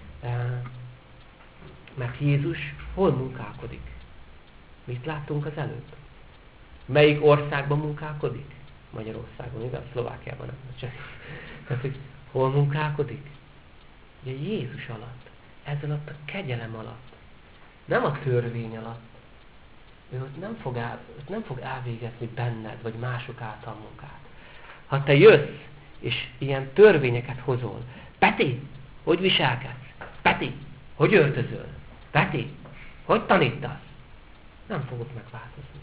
Mert Jézus hol munkálkodik? Mit láttunk az előtt? Melyik országban munkálkodik? Magyarországon, igaz? Szlovákiában nem. Csak. Tehát, hogy hol munkálkodik? Ugye Jézus alatt. Ez alatt a kegyelem alatt. Nem a törvény alatt. Ő ott nem fog, el, ott nem fog elvégezni benned, vagy mások által munkát. Ha te jössz, és ilyen törvényeket hozol. Peti, hogy viselkedsz? Peti, hogy öltözöl? Peti, hogy tanítasz? Nem fogod megváltozni.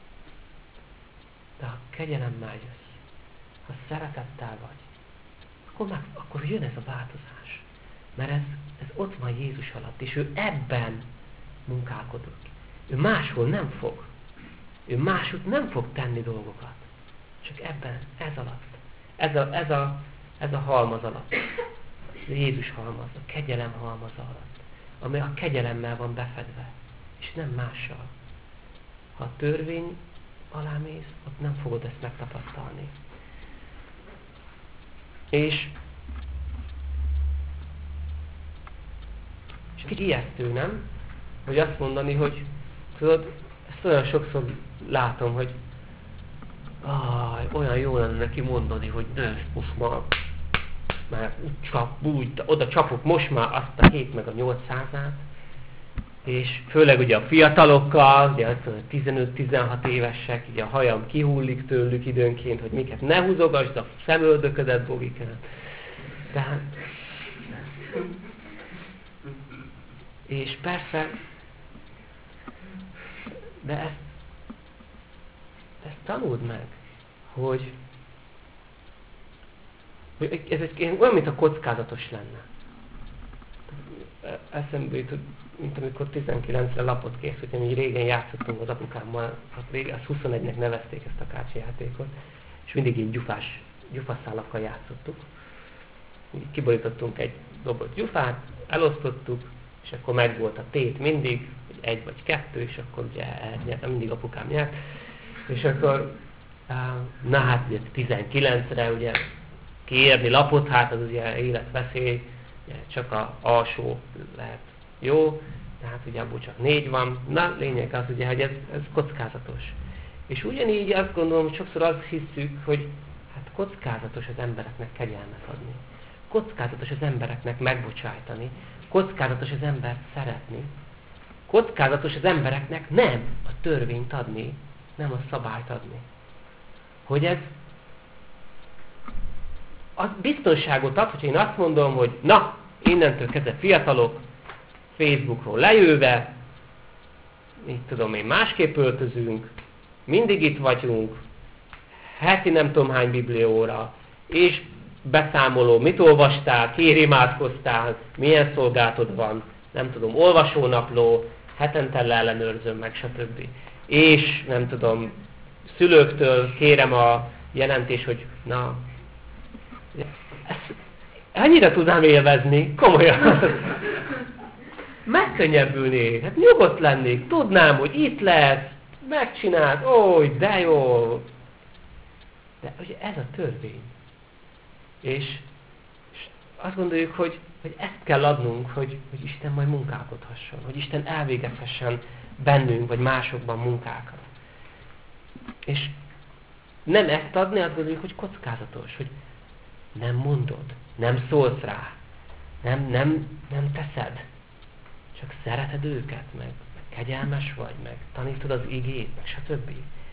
De ha kegyelemmel jössz, ha szeretettel vagy, akkor, meg, akkor jön ez a változás. Mert ez, ez ott van Jézus alatt, és ő ebben munkálkodik. Ő máshol nem fog. Ő máshogy nem fog tenni dolgokat. Csak ebben, ez alatt. Ez a, ez a, ez a halmaz alatt. Ez a Jézus halmaz, a kegyelem halmaza alatt. Ami a kegyelemmel van befedve. És nem mással. Ha a törvény alá mész, ott nem fogod ezt megtapasztalni. És, és kicsit ijesztő, nem? Hogy azt mondani, hogy tudod, ezt olyan sokszor látom, hogy áj, olyan jó lenne neki mondani, hogy ne, ezt most már, már úgy csap, úgy, oda csapok most már azt a hét meg a nyolcszázát, és főleg ugye a fiatalokkal, ugye tizenöt-tizenhat évesek, ugye a hajam kihullik tőlük időnként, hogy miket ne húzogasd a szemöldöködet, Bobikát. Tehát, és persze, de ezt, ezt tanuld meg, hogy, hogy ez egy, olyan, mint a kockázatos lenne. Eszembe jutott, mint amikor tizenkilencre lapot készült, mi régen játszottunk az apukámmal, az huszonegynek nevezték ezt a kártyajátékot, és mindig így gyufás, gyufaszálakkal játszottuk. Kiborítottunk egy dobott gyufát, elosztottuk, és akkor megvolt a tét mindig, egy vagy kettő, és akkor ugye mindig apukám nyert. És akkor, na hát ugye tizenkilencre ugye kiérni lapot, hát az ugye életveszély, csak a alsó lehet jó, tehát ugye abból csak négy van. Na, lényeg az ugye, hogy ez, ez kockázatos. És ugyanígy azt gondolom, hogy sokszor azt hiszük, hogy hát kockázatos az embereknek kegyelmet adni. Kockázatos az embereknek megbocsájtani. Kockázatos az embert szeretni. Kockázatos az embereknek nem a törvényt adni, nem a szabályt adni. Hogy ez az biztonságot ad, hogyha én azt mondom, hogy na, innentől kezdve fiatalok, Facebookról lejöve, így tudom én, másképp öltözünk, mindig itt vagyunk, heti nem tudom hány biblióra, és beszámoló, mit olvastál, kiért imádkoztál, milyen szolgálatod van, nem tudom, olvasónapló, hetente leellenőrzöm meg, stb. És nem tudom, szülőktől kérem a jelentés, hogy na, ezt annyira tudnám élvezni, komolyan. Megkönnyebbülnék, hát nyugodt lennék, tudnám, hogy itt lesz, megcsinált, ój, de jó. De ugye ez a törvény. És, és azt gondoljuk, hogy, hogy ezt kell adnunk, hogy, hogy Isten majd munkálkodhasson, hogy Isten elvégezhessen bennünk, vagy másokban munkákat. És nem ezt adni, azt gondoljuk, hogy kockázatos, hogy nem mondod, nem szólsz rá, nem, nem, nem teszed, csak szereted őket, meg, meg kegyelmes vagy, meg tanítod az igét, meg stb.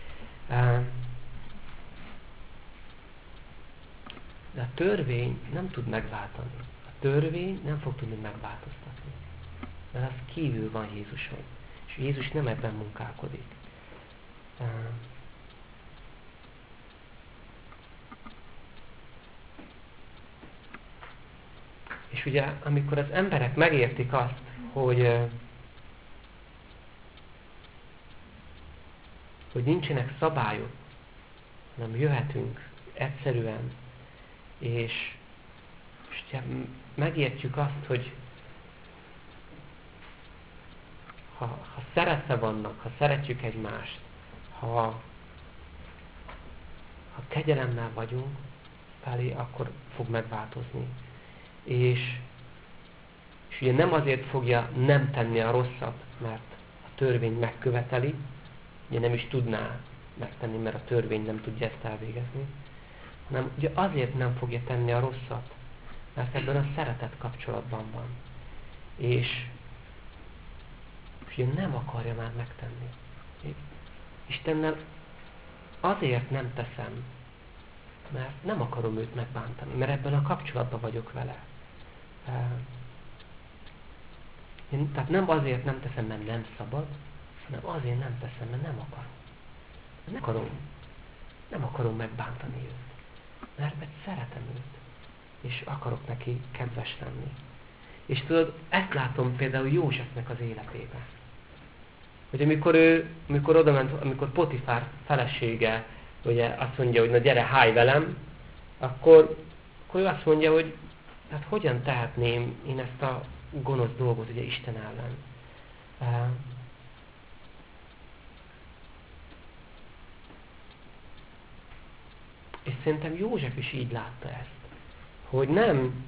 De a törvény nem tud megváltani. A törvény nem fog tudni megváltoztatni. Mert az kívül van Jézuson. És Jézus nem ebben munkálkodik. És ugye, amikor az emberek megértik azt, hogy, hogy nincsenek szabályok, hanem jöhetünk egyszerűen, és, és ugye megértjük azt, hogy ha, ha szeretve vannak, ha szeretjük egymást, ha, ha kegyelemmel vagyunk felé, akkor fog megváltozni. És, és ugye nem azért fogja nem tenni a rosszat, mert a törvény megköveteli, ugye nem is tudná megtenni, mert a törvény nem tudja ezt elvégezni, hanem ugye azért nem fogja tenni a rosszat, mert ebben a szeretet kapcsolatban van. És, és ugye nem akarja már megtenni. Istennel azért nem teszem, mert nem akarom őt megbántani, mert ebben a kapcsolatban vagyok vele. Én, tehát nem azért nem teszem, mert nem szabad, hanem azért nem teszem, mert nem akarom. Nem akarom, nem akarom megbántani őt. Mert, mert szeretem őt. és akarok neki kedves lenni. És tudod, ezt látom például Józsefnek az életében. Hogy amikor ő, amikor odament, amikor Potifár felesége, ugye azt mondja, hogy na gyere, háj velem, akkor, akkor ő azt mondja, hogy hát hogyan tehetném én ezt a gonosz dolgot ugye Isten ellen. Uh, és szerintem József is így látta ezt. Hogy nem,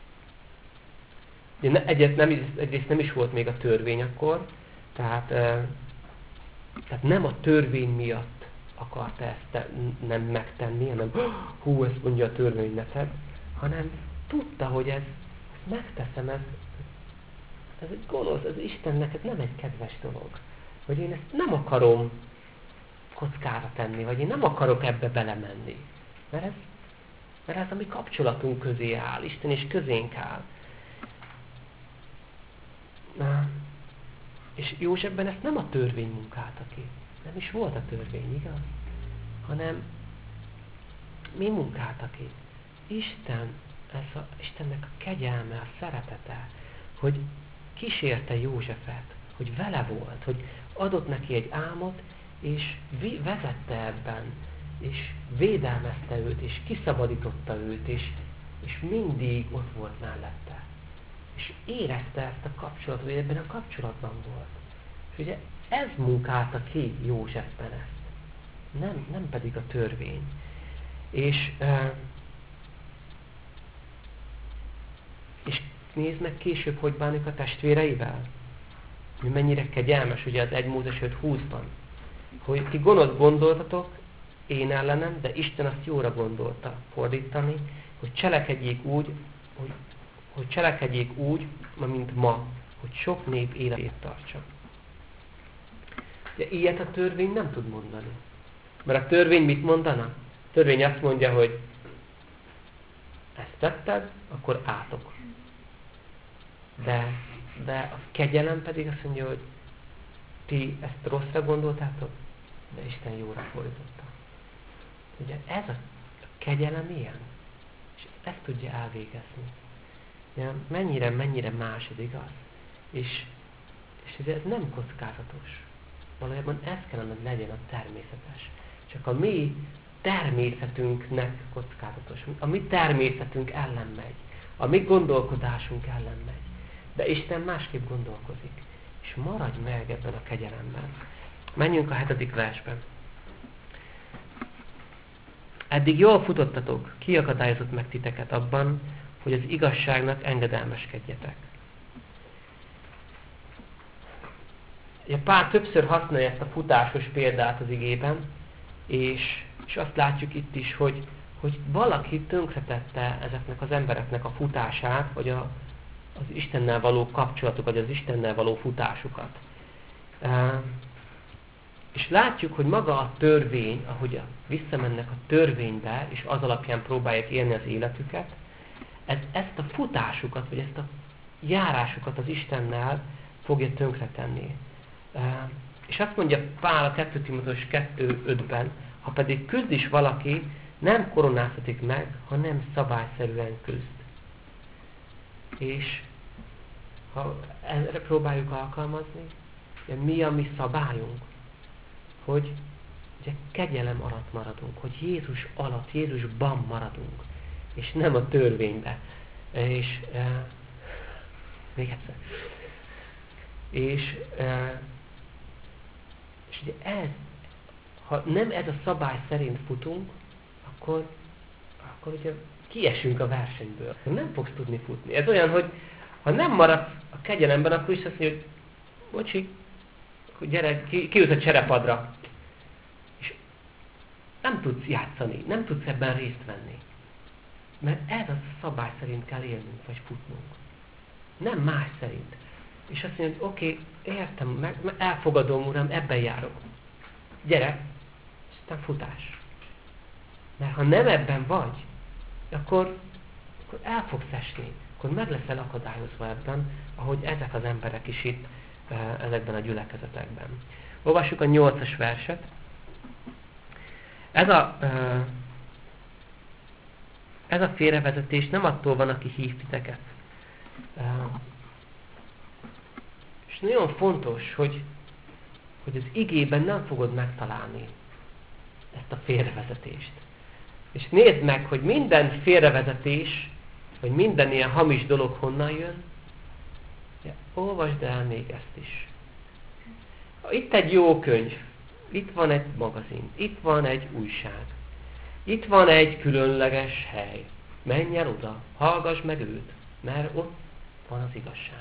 egyet nem, egyrészt nem is volt még a törvény akkor, tehát, uh, tehát nem a törvény miatt akarta ezt te, nem megtenni, hanem hú, ezt mondja a törvény, ne tedd, hanem tudta, hogy ez, ezt megteszem, ez, ez egy gonosz, ez Istennek ez nem egy kedves dolog. Hogy én ezt nem akarom kockára tenni, vagy én nem akarok ebbe belemenni. Mert ez, mert ez a mi kapcsolatunk közé áll, Isten is közénk áll. Na, és Józsefben ezt nem a törvény munkálta ki. Nem is volt a törvény, igaz? Hanem mi munkálta ki? Isten, ez a, Istennek a kegyelme, a szeretete, hogy kísérte Józsefet, hogy vele volt, hogy adott neki egy álmot, és vezette ebben, és védelmezte őt, és kiszabadította őt, és, és mindig ott volt mellette. És érezte ezt a kapcsolatot, hogy ebben a kapcsolatban volt. És ugye ez munkálta ki Józsefben ezt. Nem, nem pedig a törvény. És, uh, és nézd meg később, hogy bánik a testvéreivel. Mi mennyire kegyelmes, ugye az egy Mózes öt húszban. Hogy ti gonosz gondoltatok én ellenem, de Isten azt jóra gondolta fordítani, hogy cselekedjék úgy, hogy, hogy cselekedjék úgy, mint ma, hogy sok nép életét tartsa. De ilyet a törvény nem tud mondani. Mert a törvény mit mondana? A törvény azt mondja, hogy ezt tetted, akkor átok. De, de a kegyelem pedig azt mondja, hogy ti ezt rosszra gondoltátok, de Isten jóra fordította. Ugye ez a kegyelem ilyen. És ezt tudja elvégezni. Ja, mennyire, mennyire más ez, igaz? És, és ez nem kockázatos. Valójában ez kellene, hogy legyen a természetes. Csak a mi természetünknek kockázatos. A mi természetünk ellen megy. A mi gondolkodásunk ellen megy. De Isten másképp gondolkozik. És maradj meg ebben a kegyelemben. Menjünk a hetedik versben. Eddig jól futottatok, ki akadályozott meg titeket abban, hogy az igazságnak engedelmeskedjetek. Ja, Pál többször használja ezt a futásos példát az igében, és, és azt látjuk itt is, hogy, hogy valaki tönkretette ezeknek az embereknek a futását, vagy a, az Istennel való kapcsolatukat, vagy az Istennel való futásukat. E, és látjuk, hogy maga a törvény, ahogy a, visszamennek a törvénybe, és az alapján próbálják élni az életüket, ez, ezt a futásukat, vagy ezt a járásukat az Istennel fogja tönkretenni. E, és azt mondja Pál a kettő Timóteus kettő ötben, ha pedig küzd is valaki, nem koronáztatik meg, ha nem szabályszerűen küzd. És ha erre próbáljuk alkalmazni, mi a mi szabályunk? Hogy ugye kegyelem alatt maradunk, hogy Jézus alatt, Jézusban maradunk, és nem a törvénybe. És e, még egyszer. És, e, és ugye ez, ha nem ez a szabály szerint futunk, akkor, akkor ugye kiesünk a versenyből. Nem fogsz tudni futni. Ez olyan, hogy ha nem maradsz a kegyelemben, akkor is azt mondja, hogy bocsi, gyere, ki, kiülsz a cserepadra. És nem tudsz játszani, nem tudsz ebben részt venni. Mert ez a szabály szerint kell élnünk, vagy futnunk. Nem más szerint. És azt mondja, hogy oké, okay, értem, meg, meg elfogadom, Uram, ebben járok. Gyere, aztán futás. Mert ha nem ebben vagy, akkor, akkor el fogsz esni, akkor meg leszel akadályozva ebben, ahogy ezek az emberek is itt, ezekben a gyülekezetekben. Olvassuk a nyolcas verset. Ez a, ez a félrevezetés nem attól van, aki hív titeket. És nagyon fontos, hogy, hogy az igében nem fogod megtalálni ezt a félrevezetést. És nézd meg, hogy minden félrevezetés, vagy minden ilyen hamis dolog honnan jön, ja, olvasd el még ezt is. Itt egy jó könyv, itt van egy magazin, itt van egy újság, itt van egy különleges hely. Menj el oda, hallgass meg őt, mert ott van az igazság.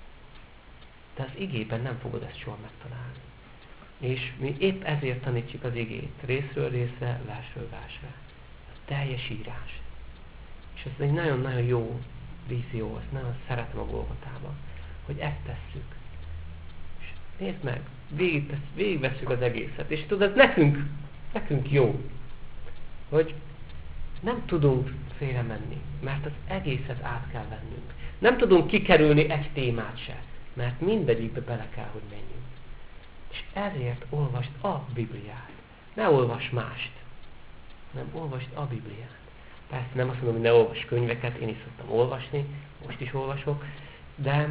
De az igében nem fogod ezt soha megtalálni. És mi épp ezért tanítjuk az igét, részről részre, versről versre. A teljes írás. És ez egy nagyon-nagyon jó vízió, ezt nagyon szeretem a Golgotában, hogy ezt tesszük. És nézd meg, végig, végigvesszük az egészet. És tudod, ez nekünk, nekünk jó, hogy nem tudunk félre menni, mert az egészet át kell vennünk. Nem tudunk kikerülni egy témát se, mert mindegyikbe bele kell, hogy menjünk. És ezért olvasd a Bibliát. Ne olvasd mást, hanem olvasd a Bibliát. Persze nem azt mondom, hogy ne olvasd könyveket, én is szoktam olvasni, most is olvasok, de,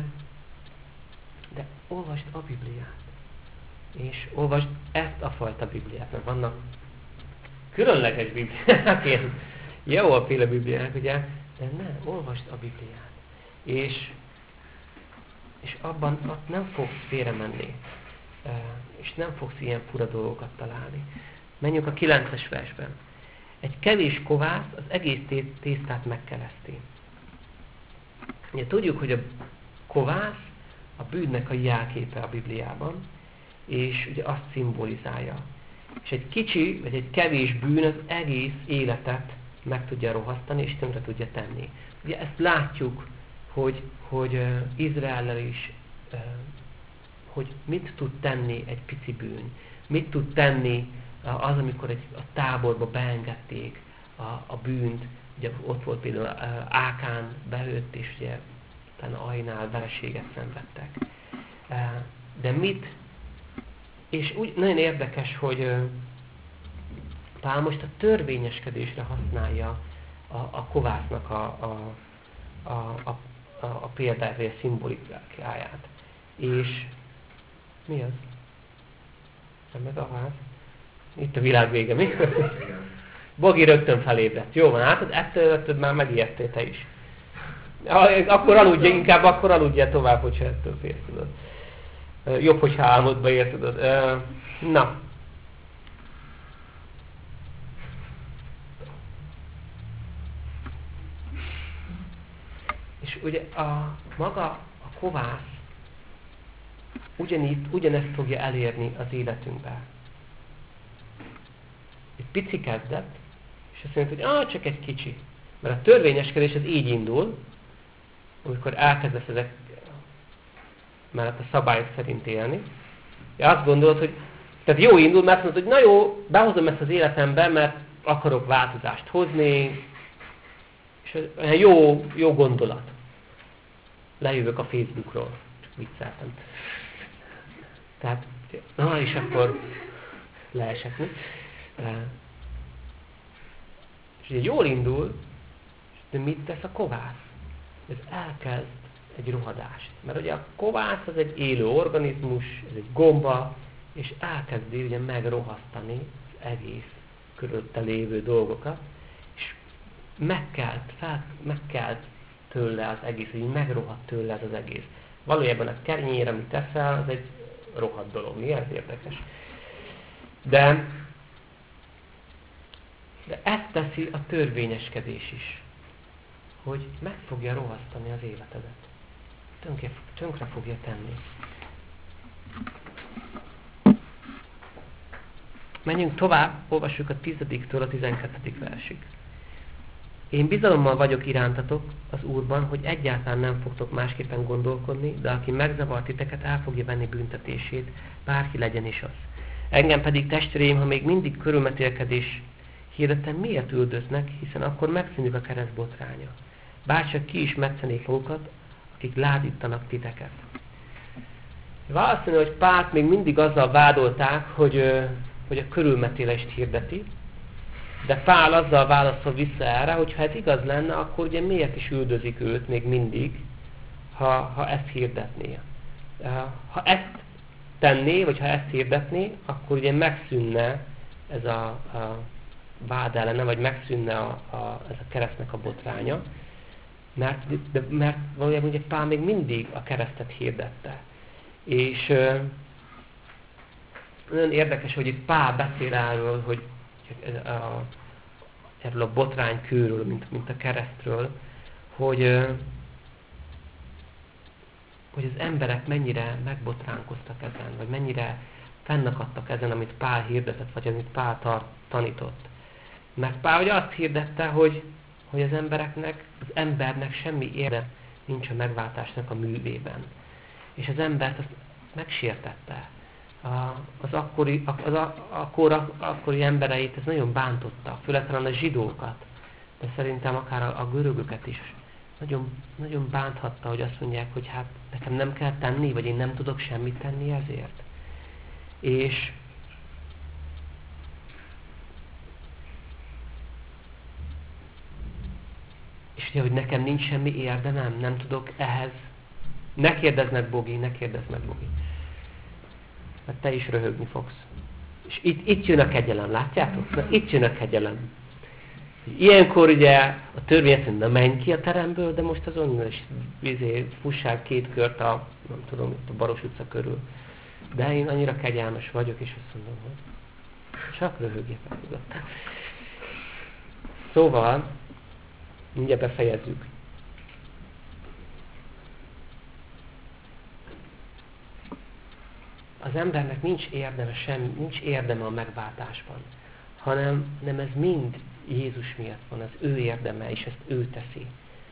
de olvasd a Bibliát. És olvasd ezt a fajta Bibliát, mert vannak különleges Bibliák, ilyen jó a féle Bibliák, ugye, de ne, olvasd a Bibliát. És, és abban ott nem fogsz félre menni, és nem fogsz ilyen fura dolgokat találni. Menjünk a kilences versben. Egy kevés kovász az egész tésztát megkereszti. Ugye tudjuk, hogy a kovász a bűnnek a jelképe a Bibliában, és ugye azt szimbolizálja. És egy kicsi, vagy egy kevés bűn az egész életet meg tudja rohasztani, és tönkre tudja tenni. Ugye ezt látjuk, hogy, hogy uh, Izraellel is, uh, hogy mit tud tenni egy pici bűn. Mit tud tenni uh, az, amikor egy, a táborba beengedték a, a bűnt. Ugye ott volt például uh, Ákán beőtt, és ugye utána Ajnál vereséget szenvedtek. Uh, de mit? És úgy nagyon érdekes, hogy uh, Pál most a törvényeskedésre használja a, a kovásznak a, a, a, a, a, a példáját, vagy a szimbolikáját. És mi az? Nem meg a ház? Itt a világ vége, mi? Bogi rögtön felébredt. Jó van, hát ettől már megijedtél te is. Akkor aludja, inkább akkor aludja tovább, hogyha ettől félsz, tudod. Jobb, hogyha álmodba ér, tudod. Na. És ugye a maga a kovász ugyanígy, ugyanezt fogja elérni az életünkben. Egy pici kezdet, és azt mondja, hogy ah, csak egy kicsi. Mert a törvényeskedés az így indul, amikor elkezdesz ezek mellett a szabályok szerint élni. Ja, azt gondolod, hogy tehát jó indul, mert azt mondod, hogy na jó, behozom ezt az életembe, mert akarok változást hozni, és olyan jó, jó gondolat. Lejövök a Facebookról, csak vicceltem. Tehát, na és akkor leesek, mi? És ugye jól indul, de mit tesz a kovász? Ez elkezd egy rohadást. Mert ugye a kovász az egy élő organizmus, ez egy gomba, és elkezdi ugye megrohasztani az egész körülötte lévő dolgokat, és megkelt, fel, megkelt tőle az egész, hogy megrohadt tőle ez az egész. Valójában a kenyér, amit teszel, az egy rohadt dolog. Mi? Ez érdekes. De, de ezt teszi a törvényeskedés is, hogy meg fogja rohasztani az életedet. Tönkre, tönkre fogja tenni. Menjünk tovább, olvassuk a tizediktől a tizenkettedik versig. Én bizalommal vagyok irántatok az Úrban, hogy egyáltalán nem fogtok másképpen gondolkodni, de aki megzavar titeket, el fogja venni büntetését, bárki legyen is az. Engem pedig, testvéreim, ha még mindig körülmetélkedés hirdetem, miért üldöznek, hiszen akkor megszűnik a kereszt botránya. Bárcsak ki is metszenék magukat, akik lázítanak titeket. Valószínű, hogy Pált még mindig azzal vádolták, hogy, hogy a körülmetélést hirdeti, De Pál azzal válaszol vissza erre, hogy ha ez igaz lenne, akkor ugye miért is üldözik őt még mindig, ha, ha ezt hirdetné. Ha ezt tenné, vagy ha ezt hirdetné, akkor ugye megszűnne ez a, a vád ellene, vagy megszűnne a, a, ez a keresztnek a botránya, mert, de, mert valójában ugye Pál még mindig a keresztet hirdette. És ö, nagyon érdekes, hogy itt Pál beszél erről, hogy a, erről a botránykőről, mint, mint a keresztről, hogy, ö, hogy az emberek mennyire megbotránkoztak ezen, vagy mennyire fennakadtak ezen, amit Pál hirdetett, vagy amit Pál tar- tanított. Mert Pál ugye azt hirdette, hogy, hogy az embereknek, az embernek semmi érdem nincs a megváltásnak a művében. És az embert azt megsértette. A, az, akkori, az a, akkora, akkori embereit ez nagyon bántotta, főleg talán a zsidókat, de szerintem akár a, a görögöket is. Nagyon, nagyon bánthatta, hogy azt mondják, hogy hát nekem nem kell tenni, vagy én nem tudok semmit tenni ezért. És és ugye, hogy nekem nincs semmi érdemem, nem tudok ehhez. Ne kérdezz meg, Bogi, ne kérdezz meg, Bogi. Mert te is röhögni fogsz. És itt, itt jön a kegyelem, látjátok? Na, itt jön a kegyelem. Ilyenkor ugye a törvény azt mondja, menj ki a teremből, de most azon is fussál két kört a, nem tudom, itt a Baros utca körül. De én annyira kegyelmes vagyok, és azt mondom, hogy csak röhögjétek nyugodtan. Szóval, mindjárt befejezzük. Az embernek nincs érdeme semmi, nincs érdeme a megváltásban, hanem nem ez mind Jézus miatt van, az ő érdeme, és ezt ő teszi.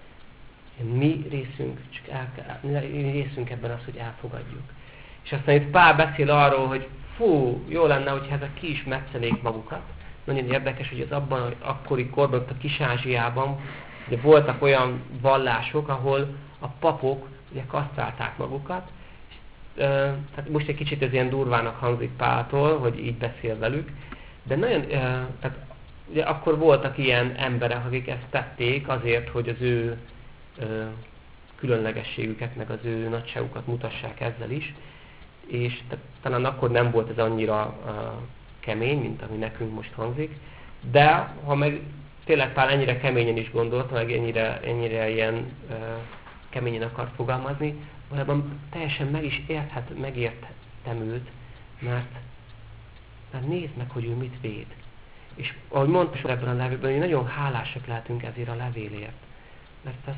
Mi részünk, csak el, mi részünk ebben az, hogy elfogadjuk. És aztán itt Pál beszél arról, hogy fú, jó lenne, hogyha ezek ki is metszelék magukat. Nagyon érdekes, hogy az abban az akkori korban, a Kis-Ázsiában ugye voltak olyan vallások, ahol a papok ugye kasztrálták magukat. És, ö, tehát most egy kicsit ez ilyen durvának hangzik Páltól, hogy így beszél velük, de nagyon, ö, tehát ugye akkor voltak ilyen emberek, akik ezt tették azért, hogy az ő ö, különlegességüket, meg az ő nagyságukat mutassák ezzel is. És talán akkor nem volt ez annyira uh, kemény, mint ami nekünk most hangzik, de ha meg tényleg Pál ennyire keményen is gondolt, meg ennyire, ennyire ilyen uh, keményen akart fogalmazni, valójában teljesen meg is érthet, megértem őt, mert, mert nézd meg, hogy ő mit véd. És ahogy mondtam ebben a levélben, hogy nagyon hálásak lehetünk ezért a levélért, mert az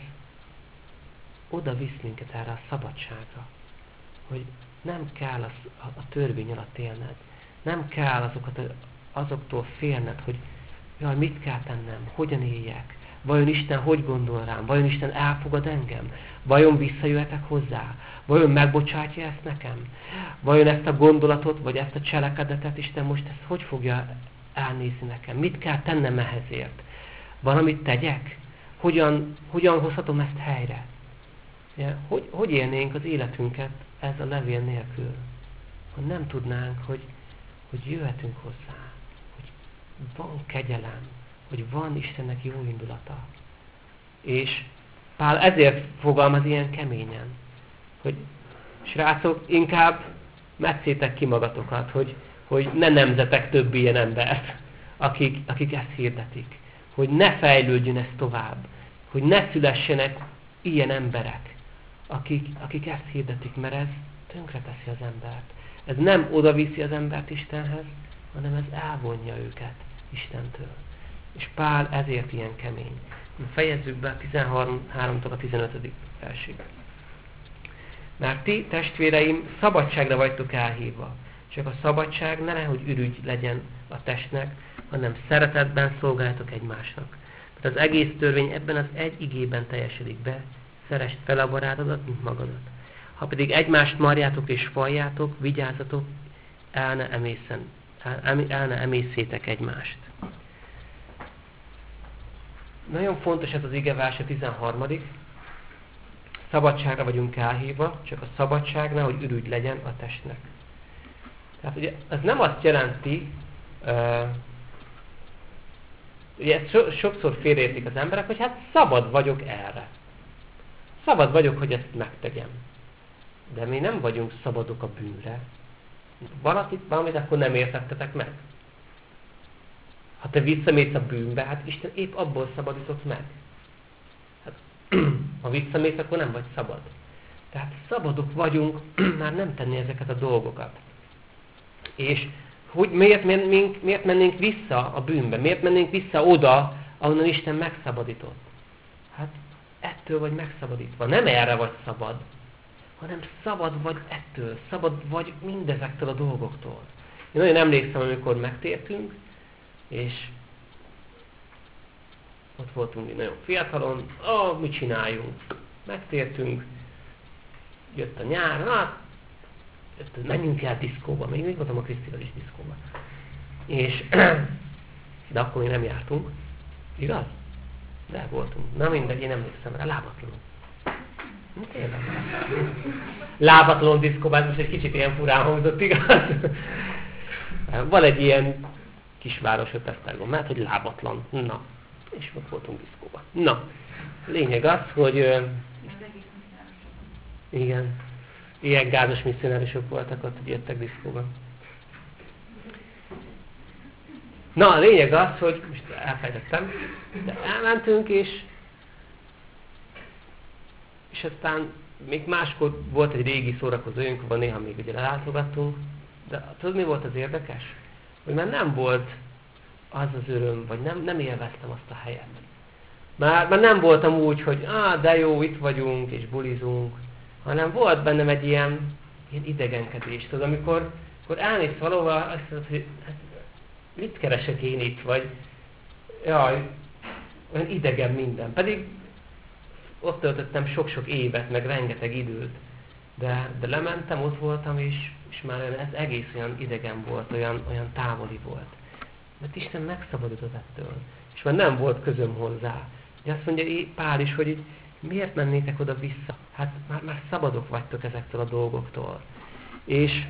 oda visz minket erre a szabadságra, hogy nem kell az, a, a törvény alatt élned. Nem kell azokat a, azoktól félned, hogy jaj, mit kell tennem, hogyan éljek, vajon Isten hogy gondol rám, vajon Isten elfogad engem, vajon visszajöhetek hozzá, vajon megbocsátja ezt nekem, vajon ezt a gondolatot, vagy ezt a cselekedetet Isten most ezt hogy fogja elnézni nekem, mit kell tennem ehhezért, valamit tegyek, hogyan, hogyan hozhatom ezt helyre. Ja, hogy, hogy élnénk az életünket ez a levél nélkül, ha nem tudnánk, hogy, hogy jöhetünk hozzá, hogy van kegyelem, hogy van Istennek jó indulata. És Pál ezért fogalmaz ilyen keményen, hogy srácok, inkább metszétek ki magatokat, hogy, hogy ne nemzetek több ilyen embert, akik, akik ezt hirdetik. Hogy ne fejlődjön ez tovább, hogy ne szülessenek ilyen emberek, Akik, akik ezt hirdetik, mert ez tönkreteszi az embert. Ez nem oda viszi az embert Istenhez, hanem ez elvonja őket Istentől. És Pál ezért ilyen kemény. Fejezzük be a tizenharmadtól a tizenötödik versig. Mert ti, testvéreim, szabadságra vagytok elhívva. Csak a szabadság ne nehogy ürügy legyen a testnek, hanem szeretetben szolgáljatok egymásnak. Mert az egész törvény ebben az egy igében teljesedik be, szeresd fel a barátodat, mint magadat. Ha pedig egymást marjátok és faljátok, vigyázzatok, el ne, emészen, el, el ne emészétek egymást. Nagyon fontos ez az igevers, a tizenharmadik Szabadságra vagyunk elhívva, csak a szabadság nehogy ürügy legyen a testnek. Tehát ugye ez nem azt jelenti, ugye ezt so, sokszor félreértik az emberek, hogy hát szabad vagyok erre. Szabad vagyok, hogy ezt megtegyem. De mi nem vagyunk szabadok a bűnre. Valamit, valamit akkor nem értettetek meg. Ha te visszamész a bűnbe, hát Isten épp abból szabadított meg. Hát, ha visszamész, akkor nem vagy szabad. Tehát szabadok vagyunk már nem tenni ezeket a dolgokat. És hogy miért, mennénk, miért mennénk vissza a bűnbe? Miért mennénk vissza oda, ahonnan Isten megszabadított? Hát ettől vagy megszabadítva. Nem erre vagy szabad, hanem szabad vagy ettől. Szabad vagy mindezektől a dolgoktól. Én nagyon emlékszem, amikor megtértünk, és ott voltunk nagyon fiatalon, ó, mit csináljunk? Megtértünk, jött a nyár, hát, jött, menjünk el diszkóba, még még voltam a Krisztivel is diszkóba. És, de akkor még nem jártunk, igaz? De voltunk. Na mindegy, én emlékszem rá, lábatlanul. Tényleg. Lábatlanul diszkóba, ez most egy kicsit ilyen furán hangzott, igaz? Van egy ilyen kisváros ott Esztergom, mert hogy lábatlan. Na, és ott voltunk diszkóba. Na, lényeg az, hogy... Uh, igen, ilyen gázos misszionárusok voltak ott, hogy jöttek diszkóba. Na, a lényeg az, hogy most elfejtettem, de elmentünk, és és aztán még máskor volt egy régi szórakozójunk, ahol néha még ugye lelátogattunk, de tudod, mi volt az érdekes? Hogy már nem volt az az öröm, vagy nem, nem élveztem azt a helyet. Már, már nem voltam úgy, hogy ah, de jó, itt vagyunk, és bulizunk, hanem volt bennem egy ilyen, ilyen idegenkedés. Tudod, amikor, amikor elmész valahova, azt mondod, hogy hát, mit keresek én itt, vagy jaj, olyan idegen minden. Pedig ott töltöttem sok-sok évet, meg rengeteg időt. De, de lementem, ott voltam, és, és már ez egész olyan idegen volt, olyan, olyan távoli volt. Mert Isten megszabadított ettől. És már nem volt közöm hozzá. És azt mondja Pál is, hogy így, miért mennétek oda-vissza? Hát már, már szabadok vagytok ezektől a dolgoktól. És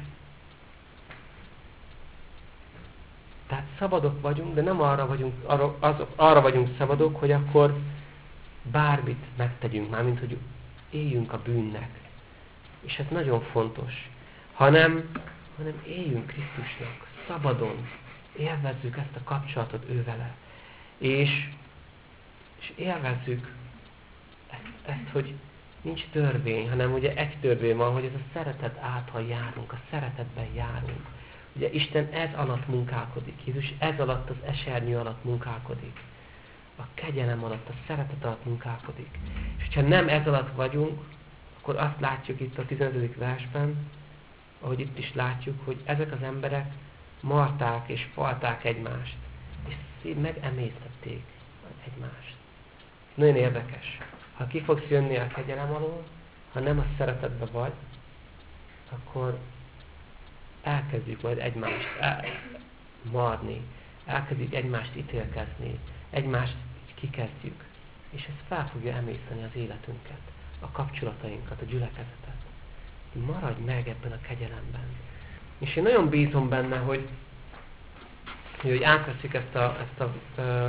tehát szabadok vagyunk, de nem arra vagyunk, arra, az, arra vagyunk szabadok, hogy akkor bármit megtegyünk, mármint hogy éljünk a bűnnek. És ez nagyon fontos. Hanem, hanem éljünk Krisztusnak, szabadon, élvezzük ezt a kapcsolatot ő vele. És, és élvezzük ezt, ezt, hogy nincs törvény, hanem ugye egy törvény van, hogy ez a szeretet által járunk, a szeretetben járunk. Ugye Isten ez alatt munkálkodik, Jézus ez alatt, az esernyő alatt munkálkodik. A kegyelem alatt, a szeretet alatt munkálkodik. És ha nem ez alatt vagyunk, akkor azt látjuk itt a tizenötödik versben, ahogy itt is látjuk, hogy ezek az emberek marták és falták egymást, és szív megemésztették egymást. Nagyon érdekes. Ha ki fogsz jönni a kegyelem alól, ha nem a szeretetbe vagy, akkor elkezdjük majd egymást el, marni, elkezdjük egymást ítélkezni, egymást kikezdjük, és ez fel fogja emészteni az életünket, a kapcsolatainkat, a gyülekezetet. Maradj meg ebben a kegyelemben. És én nagyon bízom benne, hogy, hogy átveszik ezt a, ezt a,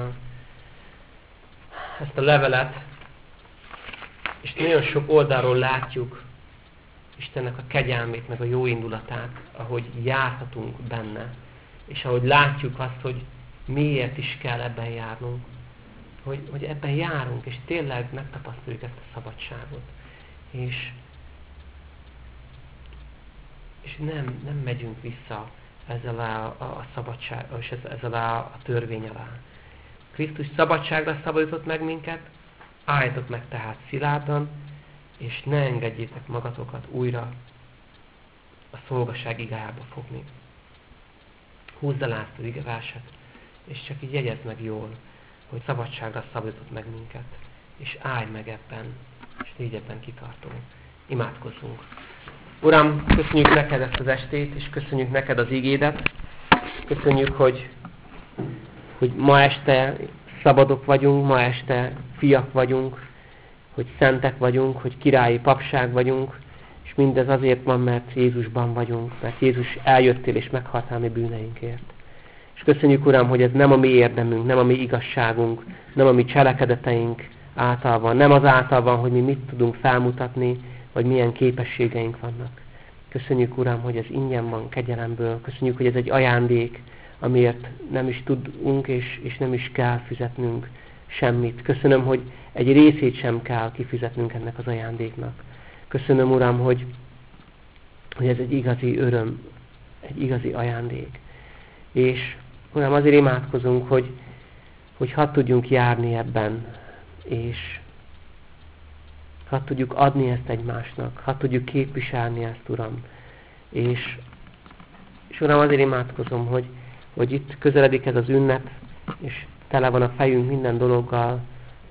ezt a levelet, és nagyon sok oldalról látjuk Istennek a kegyelmét, meg a jó indulatát, ahogy járhatunk benne, és ahogy látjuk azt, hogy miért is kell ebben járnunk, hogy, hogy ebben járunk, és tényleg megtapasztaljuk ezt a szabadságot. És, és nem, nem megyünk vissza ezzel a, a, a szabadság, és ezzel a, a törvény alá. Krisztus szabadságra szabadított meg minket, álljatok meg tehát szilárdan, és ne engedjétek magatokat újra a szolgaság igájába fogni. Húzd alá ezt az igeverset, és csak így jegyezd meg jól, hogy szabadságra szabadított meg minket, és állj meg ebben, és légy ebben kitartó. Imádkozzunk. Uram, köszönjük neked ezt az estét, és köszönjük neked az igédet. Köszönjük, hogy, hogy ma este szabadok vagyunk, ma este fiak vagyunk, hogy szentek vagyunk, hogy királyi papság vagyunk, és mindez azért van, mert Jézusban vagyunk, mert Jézus eljöttél és meghaltál mi bűneinkért. És köszönjük, Uram, hogy ez nem a mi érdemünk, nem a mi igazságunk, nem a mi cselekedeteink által van, nem az által van, hogy mi mit tudunk felmutatni, vagy milyen képességeink vannak. Köszönjük, Uram, hogy ez ingyen van kegyelemből. Köszönjük, hogy ez egy ajándék, amiért nem is tudunk, és, és nem is kell fizetnünk semmit. Köszönöm, hogy egy részét sem kell kifizetnünk ennek az ajándéknak. Köszönöm, Uram, hogy, hogy ez egy igazi öröm, egy igazi ajándék. És Uram, azért imádkozunk, hogy, hogy hadd tudjunk járni ebben, és hadd tudjuk adni ezt egymásnak, hadd tudjuk képviselni ezt, Uram. És, és Uram, azért imádkozom, hogy, hogy itt közeledik ez az ünnep, és tele van a fejünk minden dologgal,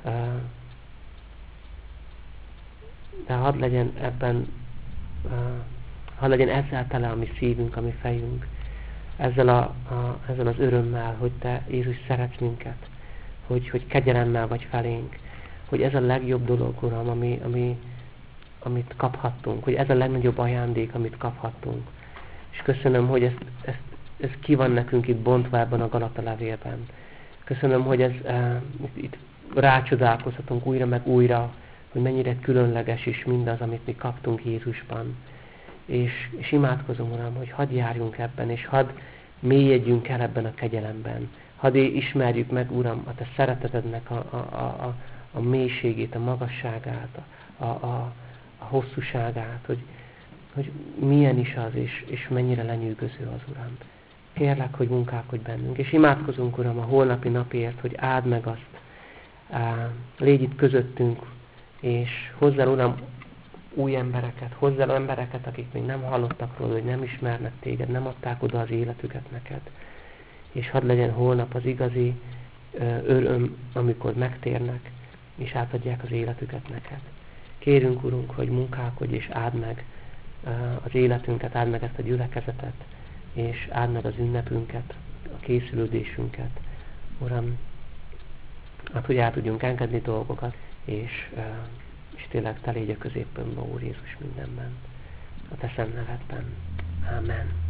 de hadd legyen ebben, hadd legyen ezzel tele a mi szívünk, a mi fejünk, ezzel, a, a, ezzel az örömmel, hogy Te, Jézus, szeretsz minket, hogy, hogy kegyelemmel vagy felénk, hogy ez a legjobb dolog, Uram, ami, ami, amit kaphattunk, hogy ez a legnagyobb ajándék, amit kaphattunk. És köszönöm, hogy ez, ez, ez ki van nekünk itt bontva ebben a Galata levélben. Köszönöm, hogy ez, e, itt, itt rácsodálkozhatunk újra meg újra, hogy mennyire különleges is mindaz, amit mi kaptunk Jézusban. És, és imádkozom, Uram, hogy hadd járjunk ebben, és hadd mélyedjünk el ebben a kegyelemben. Hadd ismerjük meg, Uram, a Te szeretetednek a, a, a, a mélységét, a magasságát, a, a, a hosszúságát, hogy, hogy milyen is az, és, és mennyire lenyűgöző az, Uram. Kérlek, hogy munkálkodj bennünk, és imádkozunk, Uram, a holnapi napért, hogy áld meg azt, légy itt közöttünk, és hozzá, Uram, új embereket, hozzá embereket, akik még nem hallottak róla, hogy nem ismernek Téged, nem adták oda az életüket neked. És hadd legyen holnap az igazi öröm, amikor megtérnek, és átadják az életüket neked. Kérünk, Urunk, hogy munkálkodj és áld meg az életünket, áld meg ezt a gyülekezetet, és áld meg az ünnepünket, a készülődésünket. Uram, hát, hogy el tudjunk engedni dolgokat, és, és tényleg Te légy a középpontban, Úr Jézus, mindenben. A Te szent nevedben. Amen.